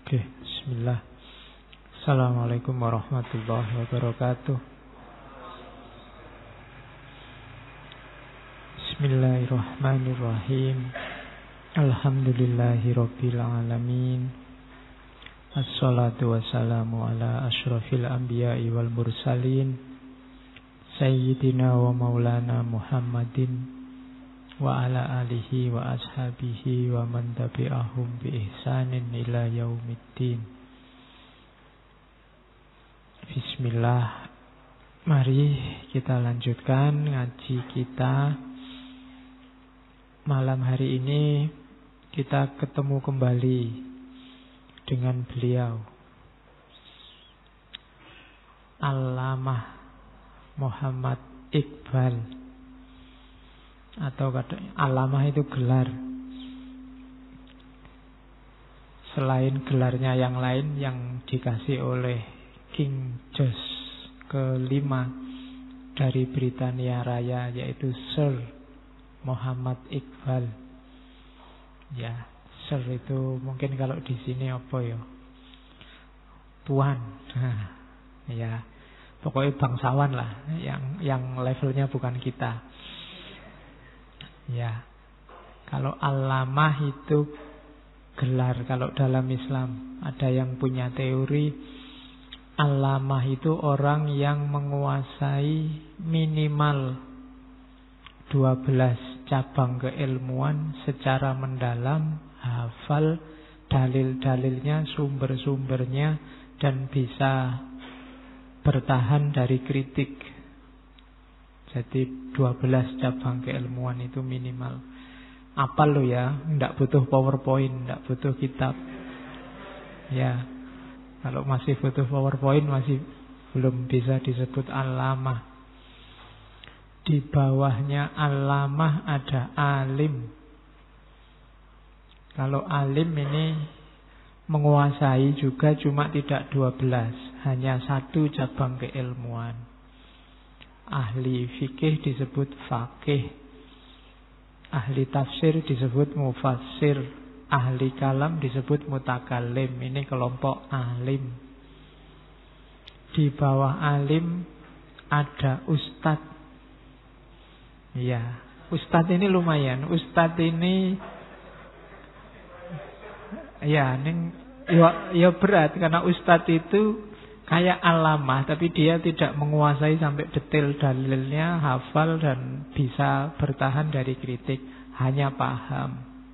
Oke, bismillah. Assalamualaikum warahmatullahi wabarakatuh. Bismillahirrahmanirrahim. Alhamdulillahi rabbil alamin. Assalatu wassalamu ala asyrafil anbiya'i wal mursalin, Sayyidina wa maulana Muhammadin wa ala alihi wa ashabihi wa man tabi'ahum bi ihsanin ila yaumiddin. Bismillah. Mari kita lanjutkan ngaji kita. Malam hari ini kita ketemu kembali dengan beliau, Allamah Muhammad Iqbal, atau katanya Allamah itu gelar. Selain gelarnya yang lain yang dikasih oleh King George kelima dari Britania Raya, yaitu Sir Muhammad Iqbal. Ya, Sir itu mungkin kalau di sini apa ya? Tuan. Ya, pokoknya bangsawan lah, yang levelnya bukan kita. Ya, kalau Allamah itu gelar. Kalau dalam Islam ada yang punya teori, Allamah itu orang yang menguasai minimal 12 cabang keilmuan secara mendalam, hafal dalil-dalilnya, sumber-sumbernya, dan bisa bertahan dari kritik. Jadi 12 cabang keilmuan itu minimal. Apal lo ya, nggak butuh PowerPoint, nggak butuh kitab. Ya, kalau masih butuh PowerPoint masih belum bisa disebut Allamah. Di bawahnya Allamah ada alim. Kalau alim ini menguasai juga, cuma tidak 12, hanya 1 cabang keilmuan. Ahli fikih disebut faqih, ahli tafsir disebut mufassir, ahli kalam disebut mutakallim. Ini kelompok alim. Di bawah alim ada ustad. Ya, ustad ini lumayan. Ustad ini ya berat, karena ustad itu kayak Allamah, tapi dia tidak menguasai sampai detail dalilnya, hafal, dan bisa bertahan dari kritik. Hanya paham.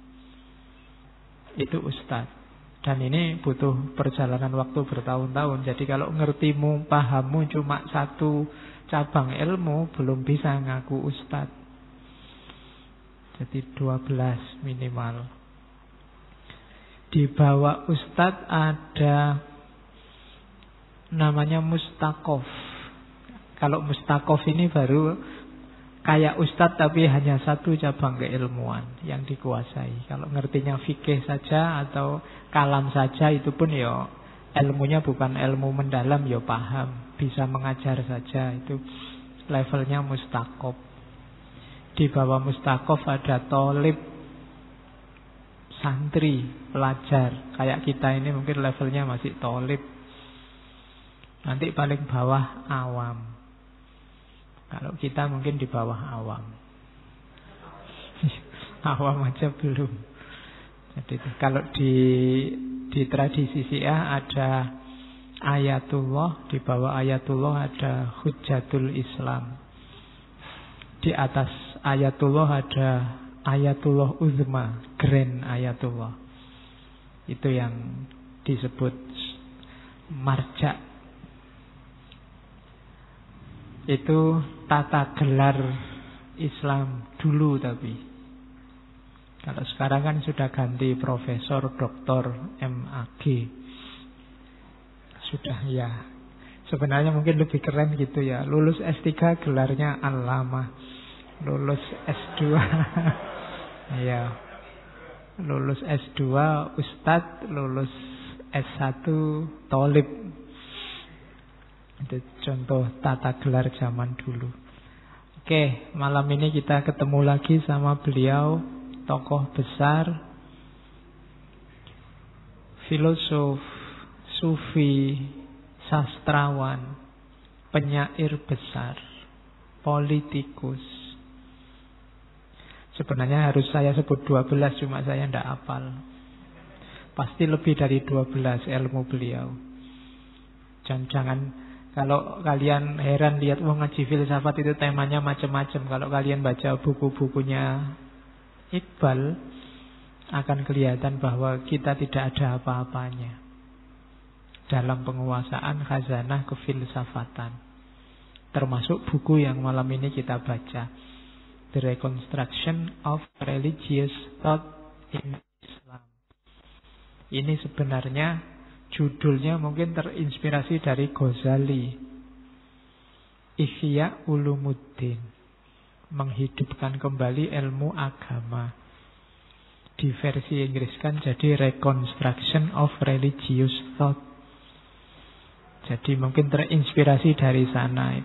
Itu ustaz. Dan ini butuh perjalanan waktu bertahun-tahun. Jadi kalau ngertimu, pahammu cuma 1 cabang ilmu, belum bisa ngaku ustaz. Jadi 12 minimal. Di bawah ustaz ada namanya mustaqof. Kalau mustaqof ini baru kayak ustadz, tapi hanya 1 cabang keilmuan yang dikuasai. Kalau ngertinya fikih saja atau kalam saja, itu pun ya ilmunya bukan ilmu mendalam, ya paham, bisa mengajar saja. Itu levelnya mustaqof. Di bawah mustaqof ada tolib, santri, pelajar. Kayak kita ini mungkin levelnya masih tolib. Nanti paling bawah awam. Kalau kita mungkin di bawah awam. Awam aja belum. Jadi kalau di tradisi Syiah ada ayatullah, di bawah ayatullah ada hujjatul Islam. Di atas ayatullah ada ayatullah uzma, grand ayatullah. Itu yang disebut marja'. Itu tata gelar Islam dulu, tapi kalau sekarang kan sudah ganti profesor, doktor, MAG. Sudah ya. Sebenarnya mungkin lebih keren gitu ya. Lulus S3 gelarnya Allamah. Lulus S2 ya. Lulus S2 Ustadz, lulus S1 Tolib. Itu contoh tata gelar zaman dulu. Oke, malam ini kita ketemu lagi sama beliau, tokoh besar, filosof, sufi, sastrawan, penyair besar, politikus. Sebenarnya harus saya sebut 12, cuma saya tidak hafal. Pasti lebih dari 12 ilmu beliau. Jangan kalau kalian heran lihat ngaji filsafat itu temanya macam-macam. Kalau kalian baca buku-bukunya Iqbal, akan kelihatan bahwa kita tidak ada apa-apanya dalam penguasaan khazanah kefilsafatan. Termasuk buku yang malam ini kita baca, The Reconstruction of Religious Thought in Islam. Ini sebenarnya judulnya mungkin terinspirasi dari Ghazali, Ihya Ulumuddin, menghidupkan kembali ilmu agama. Di versi Inggris kan jadi Reconstruction of Religious Thought. Jadi mungkin terinspirasi dari sana.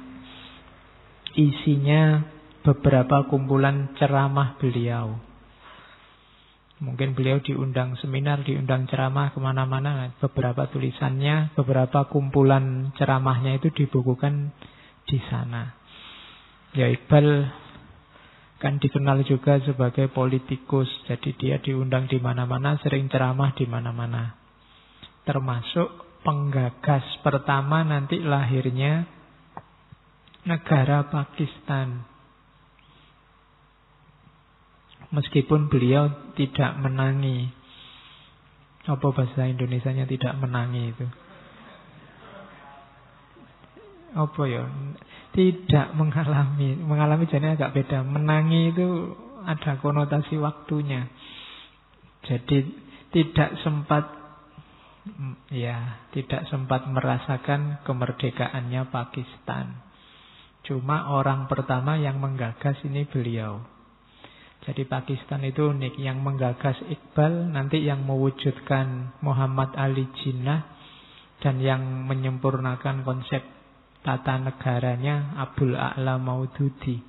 Isinya beberapa kumpulan ceramah beliau. Mungkin beliau diundang seminar, diundang ceramah kemana-mana. Beberapa tulisannya, beberapa kumpulan ceramahnya itu dibukukan di sana. Ya, Iqbal kan dikenal juga sebagai politikus. Jadi dia diundang di mana-mana, sering ceramah di mana-mana. Termasuk penggagas pertama nanti lahirnya negara Pakistan. Meskipun beliau tidak menangi. Apa bahasa Indonesianya tidak menangi itu? Apa ya? Tidak mengalami. Mengalami jadi agak beda. Menangi itu ada konotasi waktunya. Jadi tidak sempat merasakan kemerdekaannya Pakistan. Cuma orang pertama yang menggagas ini beliau. Jadi Pakistan itu unik. Yang menggagas Iqbal, nanti yang mewujudkan Muhammad Ali Jinnah, dan yang menyempurnakan konsep tata negaranya Abul A'la Maududi.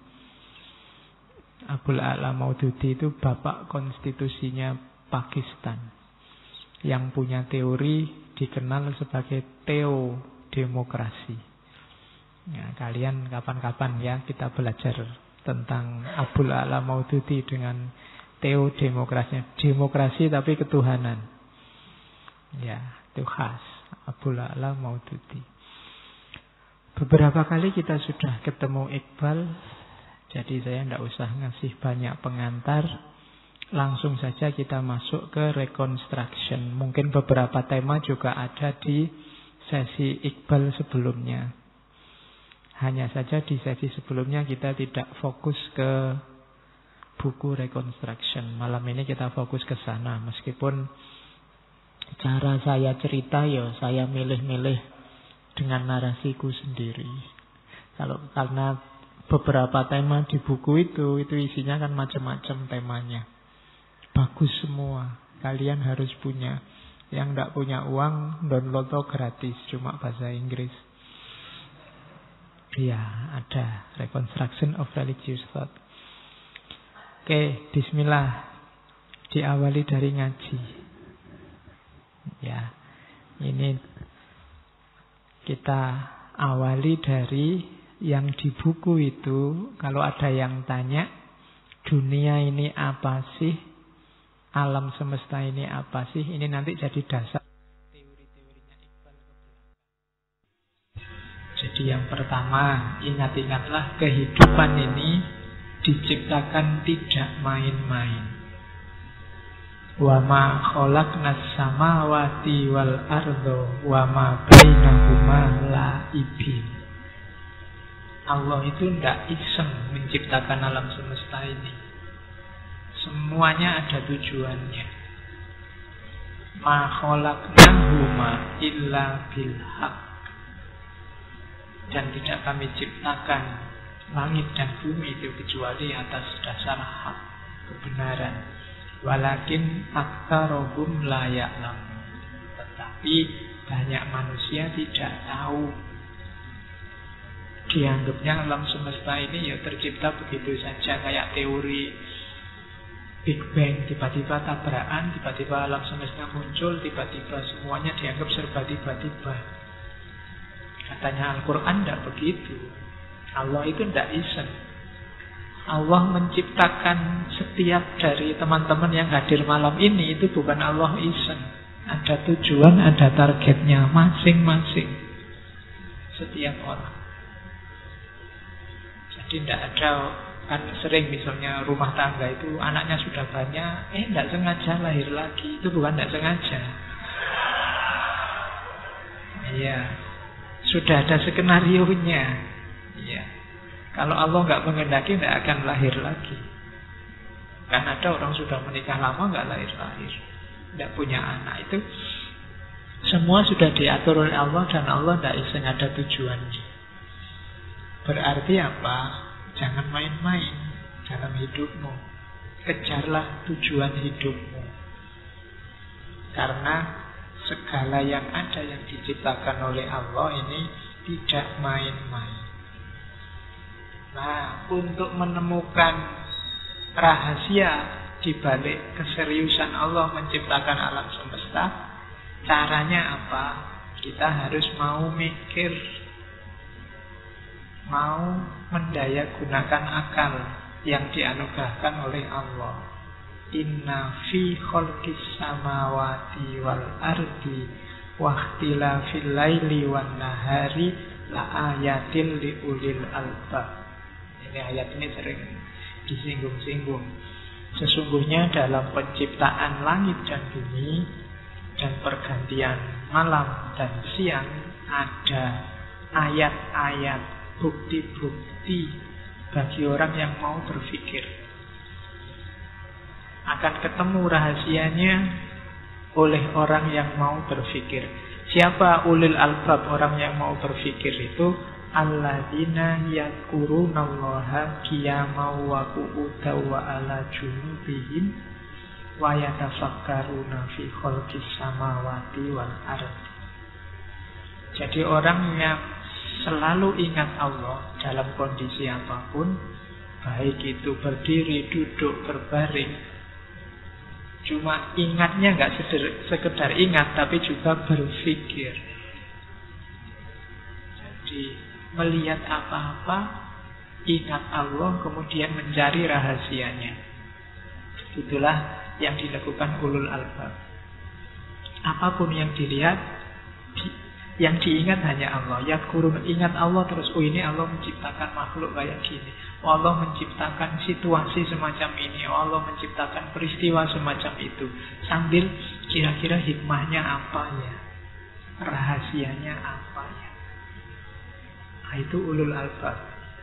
Abul A'la Maududi itu bapak konstitusinya Pakistan, yang punya teori dikenal sebagai teodemokrasi. Ya, kalian kapan-kapan ya kita belajar tentang Abul A'la Maududi dengan teodemokrasinya. Demokrasi tapi ketuhanan. Ya, itu khas Abul A'la Maududi. Beberapa kali kita sudah ketemu Iqbal, jadi saya tidak usah ngasih banyak pengantar. Langsung saja kita masuk ke reconstruction. Mungkin beberapa tema juga ada di sesi Iqbal sebelumnya. Hanya saja di sesi sebelumnya kita tidak fokus ke buku reconstruction. Malam ini kita fokus ke sana. Meskipun cara saya cerita ya saya milih-milih dengan narasiku sendiri. Karena beberapa tema di buku itu isinya kan macam-macam temanya. Bagus semua. Kalian harus punya. Yang tidak punya uang, download gratis, cuma bahasa Inggris. Ya, ada Reconstruction of Religious Thought. Oke, bismillah. Diawali dari ngaji. Ya, ini kita awali dari yang di buku itu. Kalau ada yang tanya, dunia ini apa sih? Alam semesta ini apa sih? Ini nanti jadi dasar teori-teorinya Iqbal ke belakang. Jadi yang pertama, ingat-ingatlah kehidupan ini diciptakan tidak main-main. Wa ma khalaqnas samawati wal ardo wa ma bainahuma la'ibin. Allah itu tidak iseng menciptakan alam semesta ini. Semuanya ada tujuannya. Ma khalaqnahuma illa bil haq. Dan tidak kami ciptakan langit dan bumi itu kecuali atas dasar hak, kebenaran. Walakin aktsarahum la ya'lamun. Tetapi banyak manusia tidak tahu. Dianggapnya alam semesta ini ya tercipta begitu saja, kayak teori Big Bang, tiba-tiba tabrakan, tiba-tiba alam semesta muncul, tiba-tiba semuanya dianggap serba tiba-tiba. Katanya Al-Quran tidak begitu. Allah itu tidak iseng. Allah menciptakan setiap dari teman-teman yang hadir malam ini itu bukan Allah iseng. Ada tujuan, ada targetnya masing-masing setiap orang. Jadi tidak ada, kan sering misalnya rumah tangga itu anaknya sudah banyak, tidak sengaja lahir lagi. Itu bukan tidak sengaja. Iya, sudah ada skenario-nya. Iya. Kalau Allah nggak menghendaki, tidak akan lahir lagi. Kan ada orang sudah menikah lama nggak lahir-lahir, tidak punya anak. Itu semua sudah diatur oleh Allah, dan Allah tidak iseng, ada tujuannya. Berarti apa? Jangan main-main dalam hidupmu. Kejarlah tujuan hidupmu. Karena segala yang ada yang diciptakan oleh Allah ini tidak main-main. Nah, untuk menemukan rahasia di balik keseriusan Allah menciptakan alam semesta, caranya apa? Kita harus mau mikir, mau mendayagunakan akal yang dianugerahkan oleh Allah. Inna fi khalqis samawati wal ardi wa ikhtilafil laili wan nahari la ayatil liulil albab. Ini ayat ini sering disinggung-singgung. Sesungguhnya dalam penciptaan langit dan bumi dan pergantian malam dan siang ada ayat-ayat, bukti-bukti bagi orang yang mau berpikir. Akan ketemu rahasianya oleh orang yang mau berpikir. Siapa ulil albab, orang yang mau berpikir itu? Alladzina yadhkurunallaha qiyaman wa qu'udan wa ala junubihim wa yatafakkaruna fi khalqis samawati wal ardi. Jadi orang yang selalu ingat Allah dalam kondisi apapun, baik itu berdiri, duduk, berbaring. Cuma ingatnya nggak sekedar ingat, tapi juga berpikir. Jadi melihat apa-apa, ingat Allah, kemudian mencari rahasianya. Itulah yang dilakukan ulul albab. Apapun yang dilihat, yang diingat hanya Allah. Yadhkurun, ingat Allah terus. Oh, ini Allah menciptakan makhluk kayak gini. Oh, Allah menciptakan situasi semacam ini. Oh, Allah menciptakan peristiwa semacam itu. Sambil kira-kira hikmahnya apa ya, rahasianya apa ya. Nah, itu ulul albab.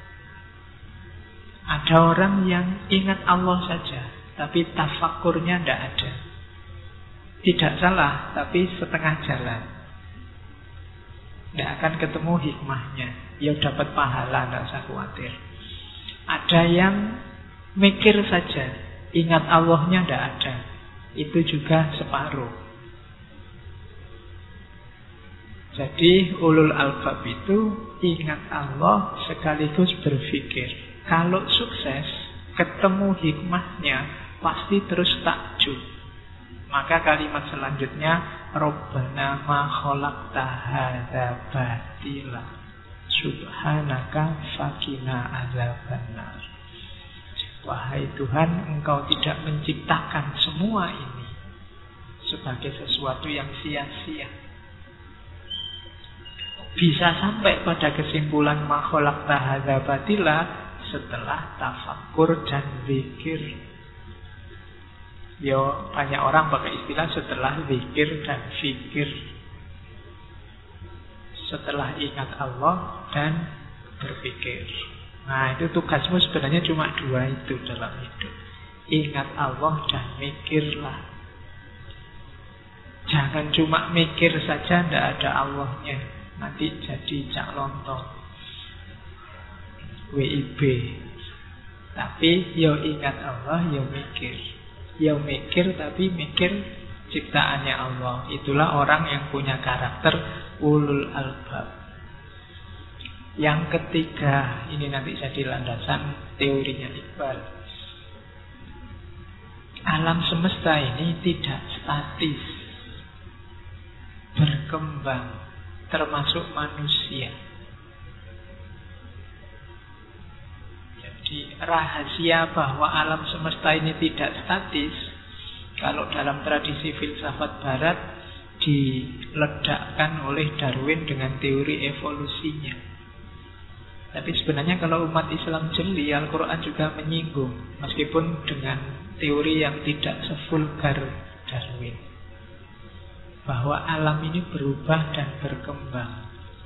Ada orang yang ingat Allah saja, tapi tafakkurnya tidak ada. Tidak salah, tapi setengah jalan. Tidak akan ketemu hikmahnya. Ya dapat pahala, tidak usah khawatir. Ada yang mikir saja, ingat Allahnya tidak ada. Itu juga separuh. Jadi ulul albab itu ingat Allah sekaligus berpikir. Kalau sukses, ketemu hikmahnya, pasti terus takjub. Maka kalimat selanjutnya, Rabbana ma khalaqta hadza batila subhanaka faqina adzabannar. Wahai Tuhan, Engkau tidak menciptakan semua ini sebagai sesuatu yang sia-sia. Bisa sampai pada kesimpulan ma khalaqta hadza batila setelah tafakkur dan zikir. Yo, banyak orang pakai istilah setelah zikir dan fikir. Setelah ingat Allah dan berpikir. Nah, itu tugasmu sebenarnya cuma dua itu dalam hidup. Ingat Allah dan mikirlah. Jangan cuma mikir saja, tidak ada Allahnya. Nanti jadi cak lontong, WIB. Tapi yo ingat Allah, yo mikir. Yo mikir, tapi mikir ciptaannya Allah. Itulah orang yang punya karakter ulul albab. Yang ketiga, ini nanti jadi landasan teorinya Iqbal. Alam semesta ini tidak statis, berkembang, termasuk manusia. Jadi rahasia bahwa alam semesta ini tidak statis, kalau dalam tradisi filsafat barat, diledakkan oleh Darwin dengan teori evolusinya. Tapi sebenarnya kalau umat Islam jeli, Al-Quran juga menyinggung, meskipun dengan teori yang tidak sevulgar Darwin, bahwa alam ini berubah dan berkembang.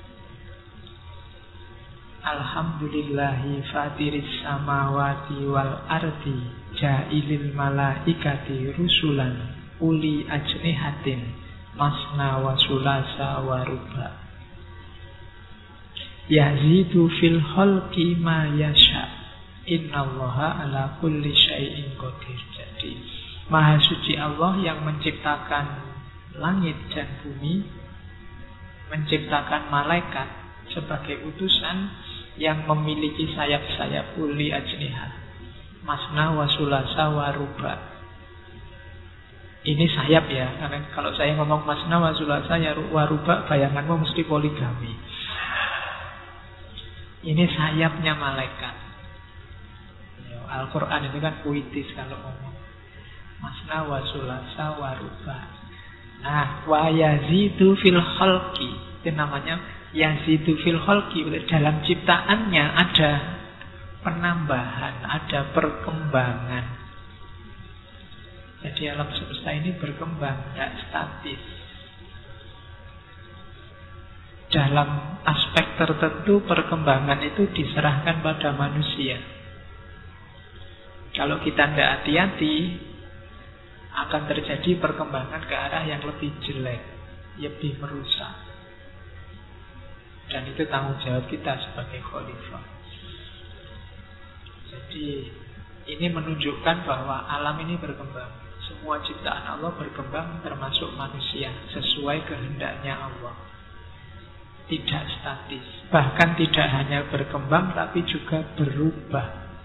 Alhamdulillahi fatiris samawati wal ardi ja'ilil malaikati rusulan uli ajnihatin masna wa sulasa wa ruba yazidu fil khalqi ma yasha innallaha ala kulli syai'in qadir. Jadi Maha Suci Allah yang menciptakan langit dan bumi, menciptakan malaikat sebagai utusan yang memiliki sayap-sayap uli ajnihat masna wa sulasa wa ruba. Ini sayap ya, karena kalau saya ngomong masna wa sulasa ya wa ruba, bayanganmu mesti poligami. Ini sayapnya malaikat. Al-Quran itu kan puitis kalau ngomong masna wa sulasa wa ruba. Nah, wa yazidu fil khalqi, itu namanya yazidu fil khalqi. Dalam ciptaannya ada penambahan, ada perkembangan. Jadi alam semesta ini berkembang, tidak statis. Dalam aspek tertentu perkembangan itu diserahkan pada manusia. Kalau kita tidak hati-hati, akan terjadi perkembangan ke arah yang lebih jelek, lebih merusak. Dan itu tanggung jawab kita sebagai khalifah. Jadi ini menunjukkan bahwa alam ini berkembang. Semua ciptaan Allah berkembang, termasuk manusia, sesuai kehendaknya Allah. Tidak statis. Bahkan tidak hanya berkembang, tapi juga berubah.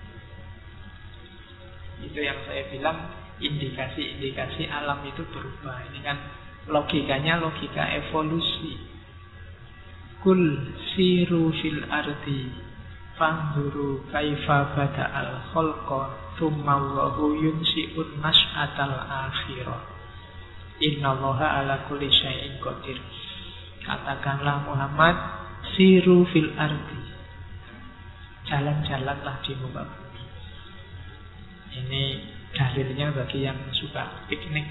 Itu yang saya bilang, indikasi-indikasi alam itu berubah. Ini kan logikanya logika evolusi. Kul siru fil ardi fanzuru kaifa bada'al khalqa tsumma Allahu yunsi'un nas'atal akhirah innallaha ala kulli syai'in qadir. Katakanlah Muhammad, siru fil ardi, jalan-jalanlah di muka bumi. Ini dalilnya bagi yang suka piknik.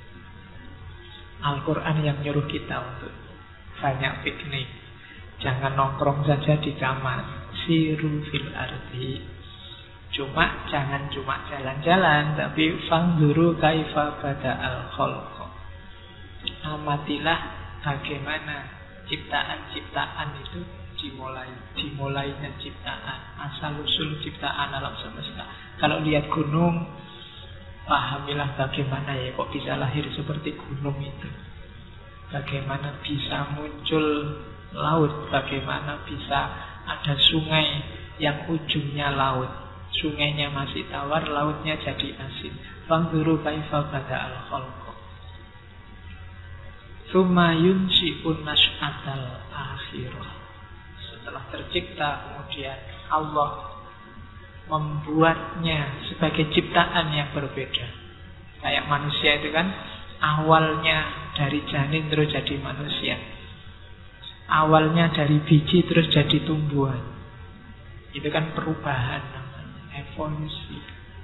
Al-Quran yang nyuruh kita untuk banyak piknik. Jangan nongkrong saja di kamar. Siru fil ardi. Jangan cuma jalan-jalan, tapi fanzuru kaifa bada'al khalqa. Amatilah bagaimana ciptaan-ciptaan itu dimulainya ciptaan, asal-usul ciptaan alam semesta. Kalau lihat gunung, pahamilah bagaimana ya kok bisa lahir seperti gunung itu. Bagaimana bisa muncul laut, bagaimana bisa ada sungai yang ujungnya laut. Sungainya masih tawar, lautnya jadi asin. Fanzuru kaifa bada'al khalqa. Tsumma yunshi'un nas'atal akhirah. Setelah tercipta, kemudian Allah membuatnya sebagai ciptaan yang berbeda. Kayak manusia itu kan awalnya dari janin terus jadi manusia. Awalnya dari biji terus jadi tumbuhan. Itu kan perubahan namanya, evolusi.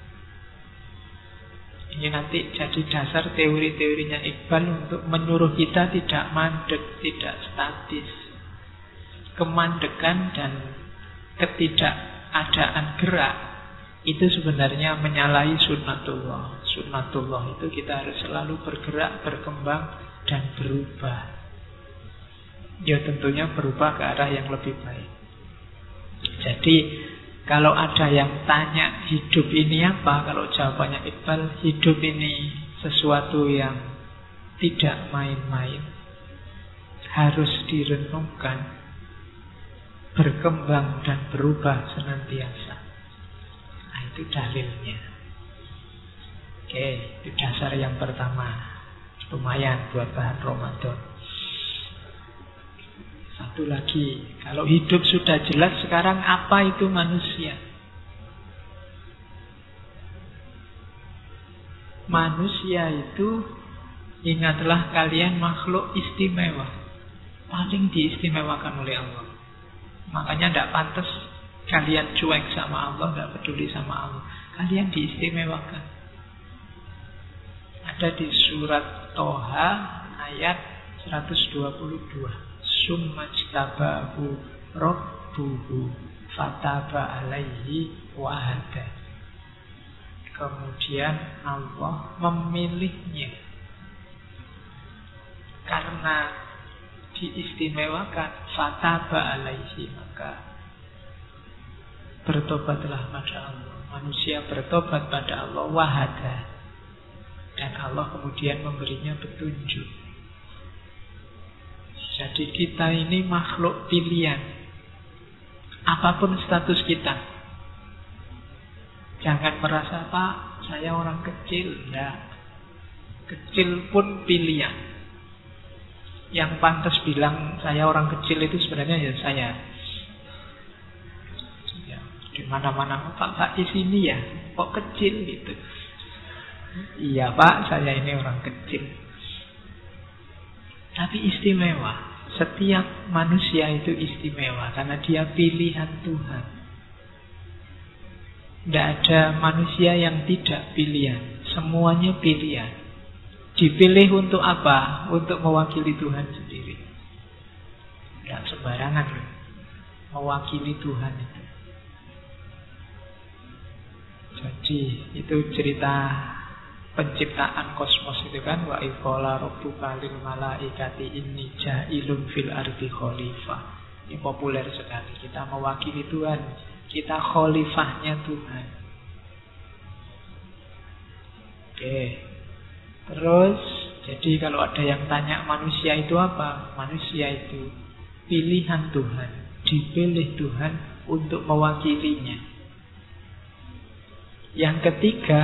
Ini nanti jadi dasar teori-teorinya Iqbal untuk menyuruh kita tidak mandek, tidak statis. Kemandekan dan ketidakadaan gerak itu sebenarnya menyalahi sunnatullah. Sunnatullah itu kita harus selalu bergerak, berkembang, dan berubah. Ya tentunya berubah ke arah yang lebih baik. Jadi kalau ada yang tanya hidup ini apa, kalau jawabannya Iqbal, hidup ini sesuatu yang tidak main-main, harus direnungkan, berkembang dan berubah senantiasa. Nah itu dalilnya. Oke, itu dasar yang pertama. Lumayan buat bahan Ramadan. Satu lagi, kalau hidup sudah jelas sekarang apa itu manusia? Manusia itu, ingatlah kalian makhluk istimewa, paling diistimewakan oleh Allah. Makanya tidak pantas kalian cuek sama Allah, tidak peduli sama Allah. Kalian diistimewakan. Ada di surat Toha ayat 122. Summajtabahu rabbuhu fataba alaihi wahada. Kemudian Allah memilihnya karena diistimewakan, fataba alaihi, maka bertobatlah pada Allah. Manusia bertobat pada Allah, wahada, dan Allah kemudian memberinya petunjuk. Jadi kita ini makhluk pilihan, apapun status kita. Jangan merasa, Pak, saya orang kecil. Enggak. Kecil pun pilihan. Yang pantas bilang saya orang kecil itu sebenarnya ya saya. Ya, di mana-mana, Pak di sini ya, kok kecil gitu. Iya, Pak, saya ini orang kecil. Tapi istimewa. Setiap manusia itu istimewa karena dia pilihan Tuhan. Tidak ada manusia yang tidak pilihan. Semuanya pilihan. Dipilih untuk apa? Untuk mewakili Tuhan sendiri. Tidak sembarangan loh. Mewakili Tuhan itu. Jadi itu cerita penciptaan kosmos itu kan. Wa iqala rabbuka lil malaikati inni ja'ilun fil ardi khalifah. Ini populer sekali. Kita mewakili Tuhan. Kita khalifahnya Tuhan. Oke. Terus, jadi kalau ada yang tanya manusia itu apa? Manusia itu pilihan Tuhan. Dipilih Tuhan untuk mewakilinya. Yang ketiga,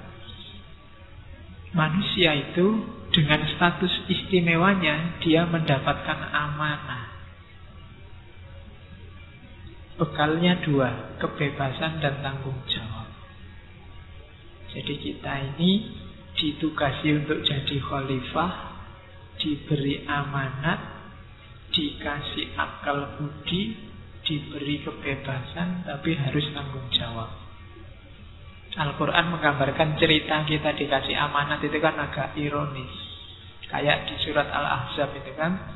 manusia itu dengan status istimewanya, dia mendapatkan amanah. Bekalnya dua, kebebasan dan tanggung jawab. Jadi kita ini ditugasi untuk jadi khalifah, diberi amanat, dikasih akal budi, diberi kebebasan, tapi harus tanggung jawab. Al-Quran menggambarkan cerita kita dikasih amanat itu kan agak ironis. Kayak di surat Al-Ahzab itu kan,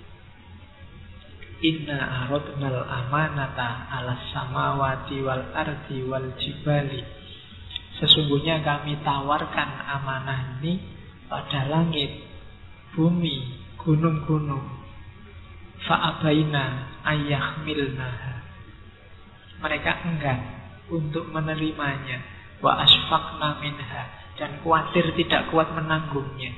Inna aradnal amanata alas samawati wal ardi wal jibali. Sesungguhnya kami tawarkan amanah ini pada langit, bumi, gunung-gunung. Fa'abaina ayyahmilnaha. Mereka enggan untuk menerimanya. Wa asfaqna minha. Dan khawatir tidak kuat menanggungnya.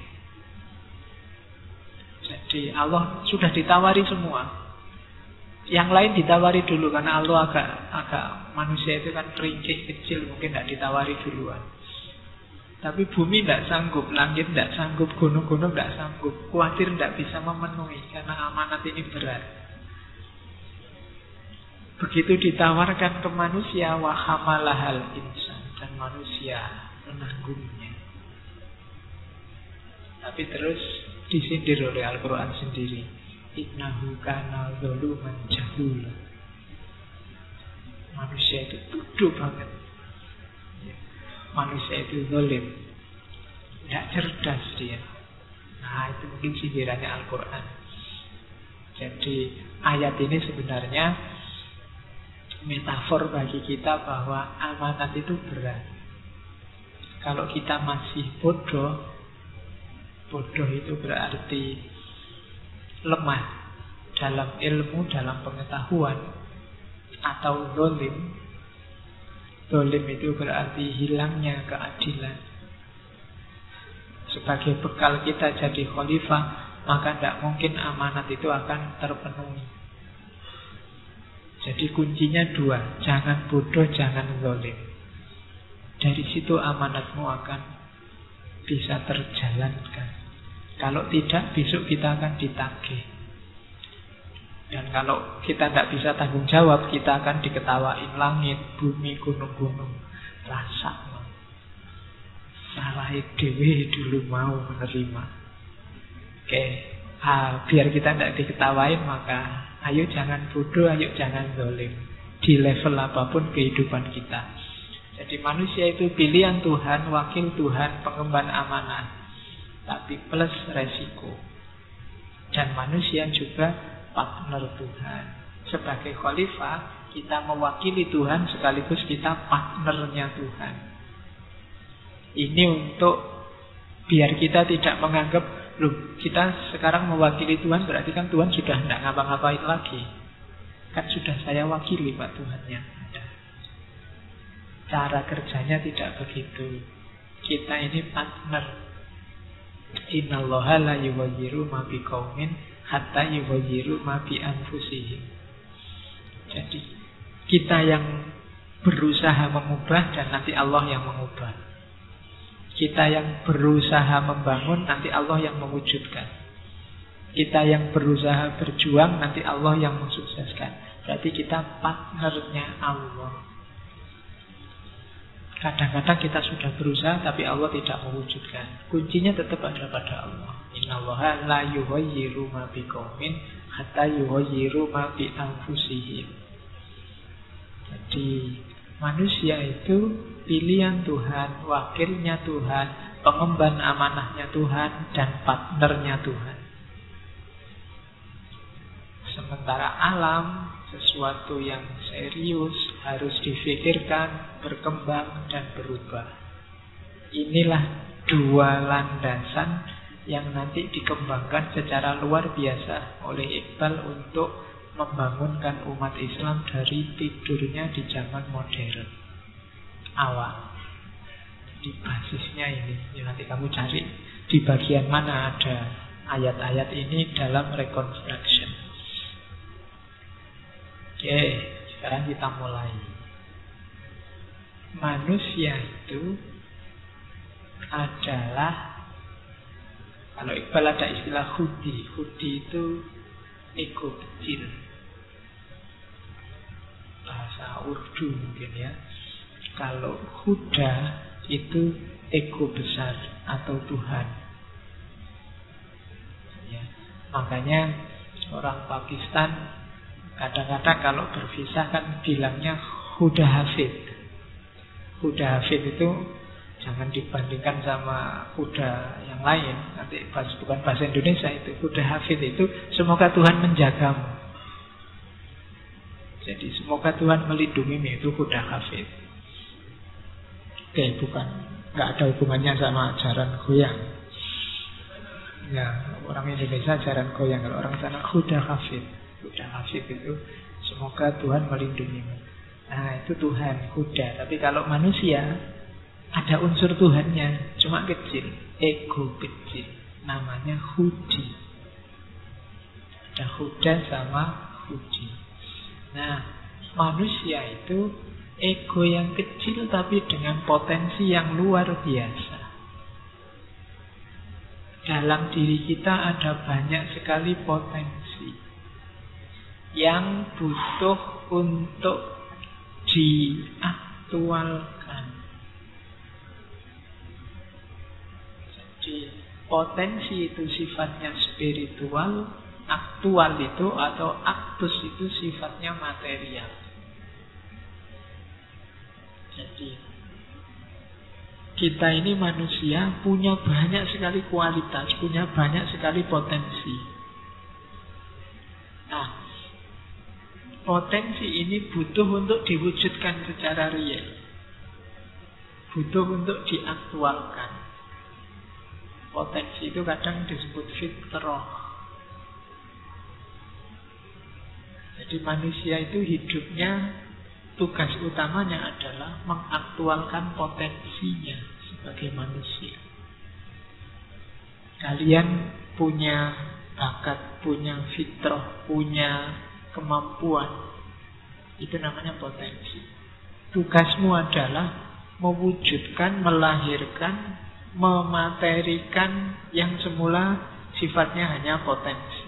Jadi Allah sudah ditawari semua. Yang lain ditawari dulu karena Allah agak manusia itu kan ringkih kecil, mungkin tidak ditawari duluan. Tapi bumi tidak sanggup, langit tidak sanggup, gunung-gunung tidak sanggup, khawatir tidak bisa memenuhi karena amanat ini berat. Begitu ditawarkan ke manusia, wa hamalahal insan, dan manusia menanggungnya. Tapi terus disindir oleh Al-Quran sendiri. Innahu kana zaluman jahula. Manusia itu bodoh banget. Manusia itu zalim. Tidak cerdas dia. Nah, itu mungkin sindirannya Al-Quran. Jadi ayat ini sebenarnya metafor bagi kita bahwa amanat itu berat. Kalau kita masih bodoh, bodoh itu berarti lemah dalam ilmu, dalam pengetahuan, atau zalim. Zalim itu berarti hilangnya keadilan. Sebagai bekal kita jadi khalifah, maka tidak mungkin amanat itu akan terpenuhi. Jadi kuncinya dua, jangan bodoh, jangan zalim. Dari situ amanatmu akan bisa terjalankan. Kalau tidak, besok kita akan ditagih. Dan kalau kita tidak bisa tanggung jawab, kita akan diketawain langit, bumi, gunung-gunung. Rasa salah dewe dulu mau menerima. Oke, biar kita tidak diketawain, maka ayo jangan bodoh, ayo jangan zalim di level apapun kehidupan kita. Jadi manusia itu pilihan Tuhan, wakil Tuhan, pengemban amanah, tapi plus resiko. Dan manusia juga partner Tuhan. Sebagai khalifah, kita mewakili Tuhan sekaligus kita partnernya Tuhan. Ini untuk biar kita tidak menganggap, loh kita sekarang mewakili Tuhan, berarti kan Tuhan sudah tidak ngapa-ngapain lagi. Kan sudah saya wakili Pak Tuhannya. Cara kerjanya tidak begitu. Kita ini partner. Innallaha la yughayyiru ma biqaumin hatta yughayyiru ma bi anfusihim. Jadi kita yang berusaha mengubah dan nanti Allah yang mengubah. Kita yang berusaha membangun, nanti Allah yang mewujudkan. Kita yang berusaha berjuang, nanti Allah yang mensukseskan. Berarti kita partnernya Allah. Kadang-kadang kita sudah berusaha, tapi Allah tidak mewujudkan. Kuncinya tetap ada pada Allah. Innallaha la yughayyiru ma biqaumin hatta yughayyiru ma bi anfusihim. Jadi manusia itu pilihan Tuhan, wakilnya Tuhan, pengemban amanahnya Tuhan, dan partnernya Tuhan. Sementara alam sesuatu yang serius, harus difikirkan, berkembang, dan berubah. Inilah dua landasan yang nanti dikembangkan secara luar biasa oleh Iqbal untuk membangunkan umat Islam dari tidurnya di zaman modern awal. Di basisnya ini, ya nanti kamu cari di bagian mana ada ayat-ayat ini dalam Reconstruction. Oke, sekarang kita mulai. Manusia itu adalah, kalau Iqbal ada istilah hudi. Hudi itu ego kecil. Bahasa Urdu mungkin ya. Kalau huda itu ego besar atau Tuhan. Ya, makanya orang Pakistan kadang-kadang kalau berpisah kan bilangnya Huda Hafid. Huda Hafid itu jangan dibandingkan sama Huda yang lain. Nanti bukan bahasa Indonesia itu. Huda Hafid itu semoga Tuhan menjagamu. Jadi semoga Tuhan melindungimu, itu Huda Hafid. Oke, nggak ada hubungannya sama ajaran goyang. Ya, orang Indonesia ajaran goyang. Kalau orang sana Huda Hafid. Huda Hafid itu semoga Tuhan melindungimu. Nah itu Tuhan, Huda. Tapi kalau manusia ada unsur Tuhannya, cuma kecil, ego kecil, namanya Hudi. Ada Huda sama Hudi. Nah manusia itu ego yang kecil tapi dengan potensi yang luar biasa. Dalam diri kita ada banyak sekali potensi yang butuh untuk diaktualkan. Jadi potensi itu sifatnya spiritual, aktual itu atau aktus itu sifatnya material. Jadi kita ini manusia punya banyak sekali kualitas, punya banyak sekali potensi. Nah, potensi ini butuh untuk diwujudkan secara real. Butuh untuk diaktualkan. Potensi itu kadang disebut fitrah. Jadi manusia itu hidupnya, tugas utamanya adalah mengaktualkan potensinya sebagai manusia. Kalian punya bakat, punya fitrah, punya kemampuan. Itu namanya potensi. Tugasmu adalah mewujudkan, melahirkan mematerikan yang semula sifatnya hanya potensi.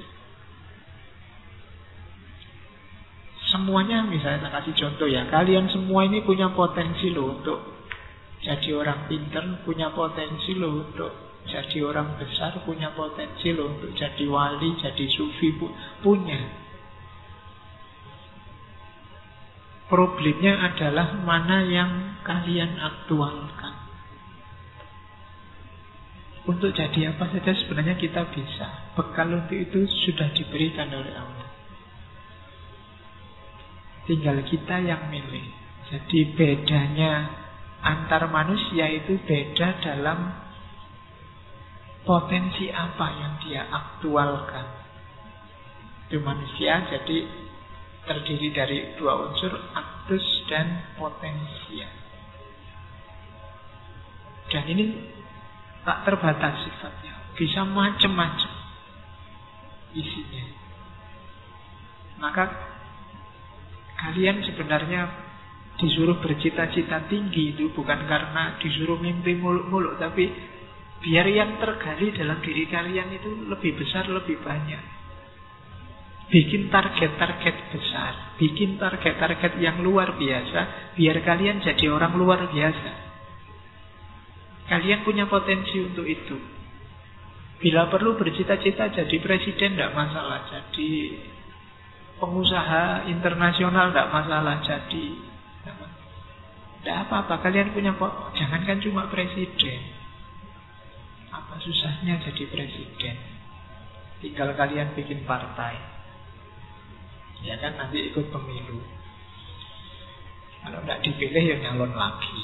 Semuanya, misalnya saya kasih contoh ya, kalian semua ini punya potensi loh untuk jadi orang pintar, punya potensi loh untuk jadi orang besar, punya potensi loh untuk jadi wali, jadi sufi, punya. Problemnya adalah mana yang kalian aktualkan. Untuk jadi apa saja sebenarnya kita bisa. Bekal untuk itu sudah diberikan oleh Allah. Tinggal kita yang milih. Jadi bedanya antar manusia itu beda dalam potensi apa yang dia aktualkan. Itu manusia jadi terdiri dari dua unsur, aktus dan potensia. Dan ini tak terbatas sifatnya, bisa macam-macam isinya. Maka kalian sebenarnya disuruh bercita-cita tinggi itu bukan karena disuruh mimpi muluk-muluk, tapi biar yang tergali dalam diri kalian itu lebih besar, lebih banyak. Bikin target-target besar, bikin target-target yang luar biasa, biar kalian jadi orang luar biasa. Kalian punya potensi untuk itu. Bila perlu bercita-cita jadi presiden, tidak masalah. Jadi pengusaha internasional, tidak masalah. Jadi tidak apa-apa, kalian punya jangankan cuma presiden. Apa susahnya jadi presiden? Tinggal kalian bikin partai. Ya kan, nanti ikut pemilu. Kalau tidak dipilih ya nyalon lagi.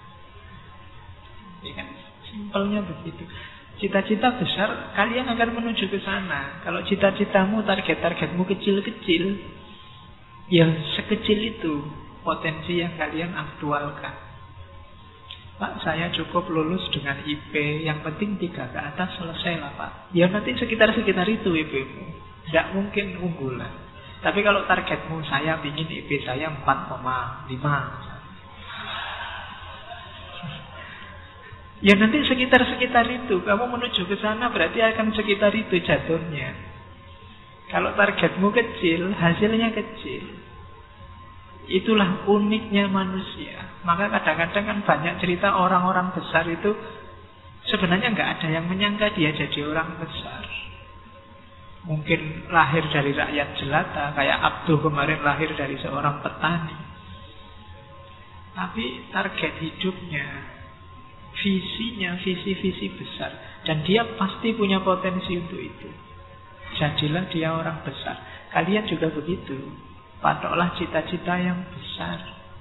Ya kan, simpelnya begitu. Cita-cita besar, kalian akan menuju ke sana. Kalau cita-citamu, target-targetmu kecil-kecil, ya sekecil itu potensi yang kalian aktualkan. Pak, saya cukup lulus dengan IP, yang penting 3 ke atas, selesai lah Pak. Ya nanti sekitar-sekitar itu IP-mu. Tidak mungkin unggulan. Tapi kalau targetmu, saya ingin IP saya 4,5. Ya nanti sekitar-sekitar itu. Kamu menuju ke sana berarti akan sekitar itu jatuhnya. Kalau targetmu kecil, hasilnya kecil. Itulah uniknya manusia. Maka kadang-kadang kan banyak cerita orang-orang besar itu sebenarnya nggak ada yang menyangka dia jadi orang besar. Mungkin lahir dari rakyat jelata, kayak Abduh kemarin lahir dari seorang petani. Tapi target hidupnya, visinya, visi-visi besar. Dan dia pasti punya potensi untuk itu. Jadilah dia orang besar. Kalian juga begitu. Patoklah cita-cita yang besar.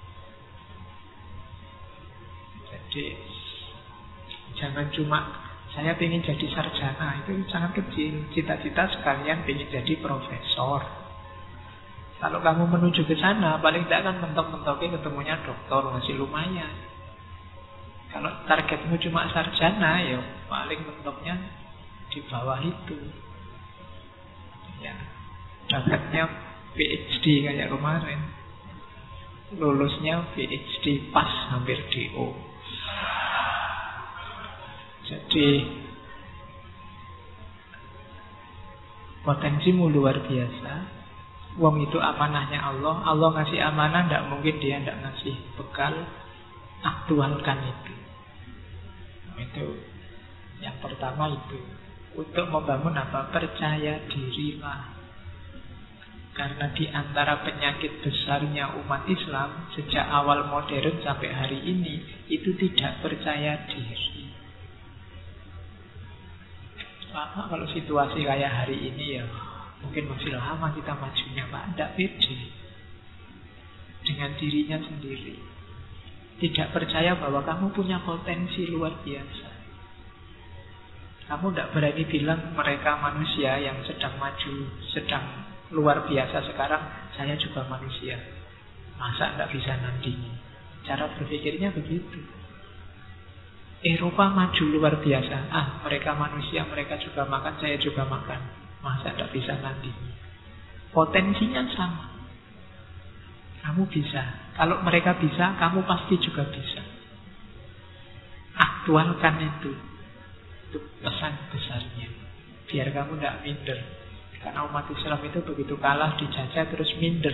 Jadi jangan cuma saya ingin jadi sarjana, itu sangat kecil. Cita-cita sekalian ingin jadi profesor. Kalau kamu menuju ke sana, paling tidak kan mentok-mentoknya ketemunya doktor, masih lumayan. Kalau targetmu cuma sarjana, ya paling mentoknya di bawah itu. Ya, dapatnya PhD kayak kemarin. Lulusnya PhD pas hampir DO. Jadi potensimu luar biasa. Wong itu amanahnya Allah. Allah ngasih amanah, tidak mungkin dia tidak ngasih bekal. Aktualkan itu. Itu yang pertama itu. Untuk membangun apa? Percaya dirilah. Karena di antara penyakit besarnya umat Islam sejak awal modern sampai hari ini, itu tidak percaya diri. Pak, kalau situasi kayak hari ini ya mungkin masih lama kita majunya Pak. Tidak pede dengan dirinya sendiri. Tidak percaya bahwa kamu punya potensi luar biasa. Kamu tidak berani bilang mereka manusia yang sedang maju, sedang luar biasa sekarang, saya juga manusia. Masa tidak bisa nandingi? Cara berpikirnya begitu. Eropa maju luar biasa. Mereka manusia, mereka juga makan, saya juga makan. Masa tidak bisa nandingi? Potensinya sama. Kamu bisa. Kalau mereka bisa, kamu pasti juga bisa. Aktualkan itu. Itu pesan besarnya. Biar kamu tidak minder. Karena umat Islam itu begitu kalah, dijajah terus minder.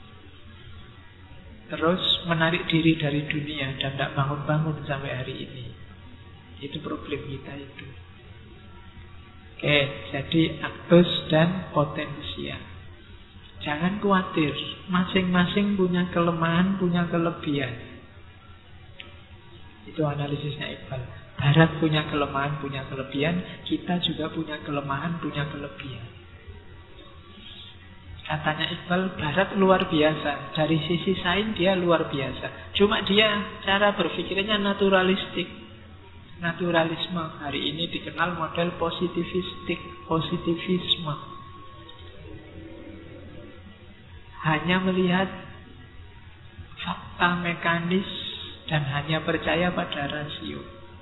Terus menarik diri dari dunia dan tidak bangun-bangun sampai hari ini. Itu problem kita itu. Oke, jadi aktus dan potensia. Jangan khawatir, masing-masing punya kelemahan, punya kelebihan. Itu analisisnya Iqbal. Barat punya kelemahan, punya kelebihan. Kita juga punya kelemahan, punya kelebihan. Katanya Iqbal, Barat luar biasa. Dari sisi sains dia luar biasa. Cuma dia cara berpikirnya naturalistik. Naturalisme hari ini dikenal model positivisme. Hanya melihat fakta mekanis dan hanya percaya pada rasio.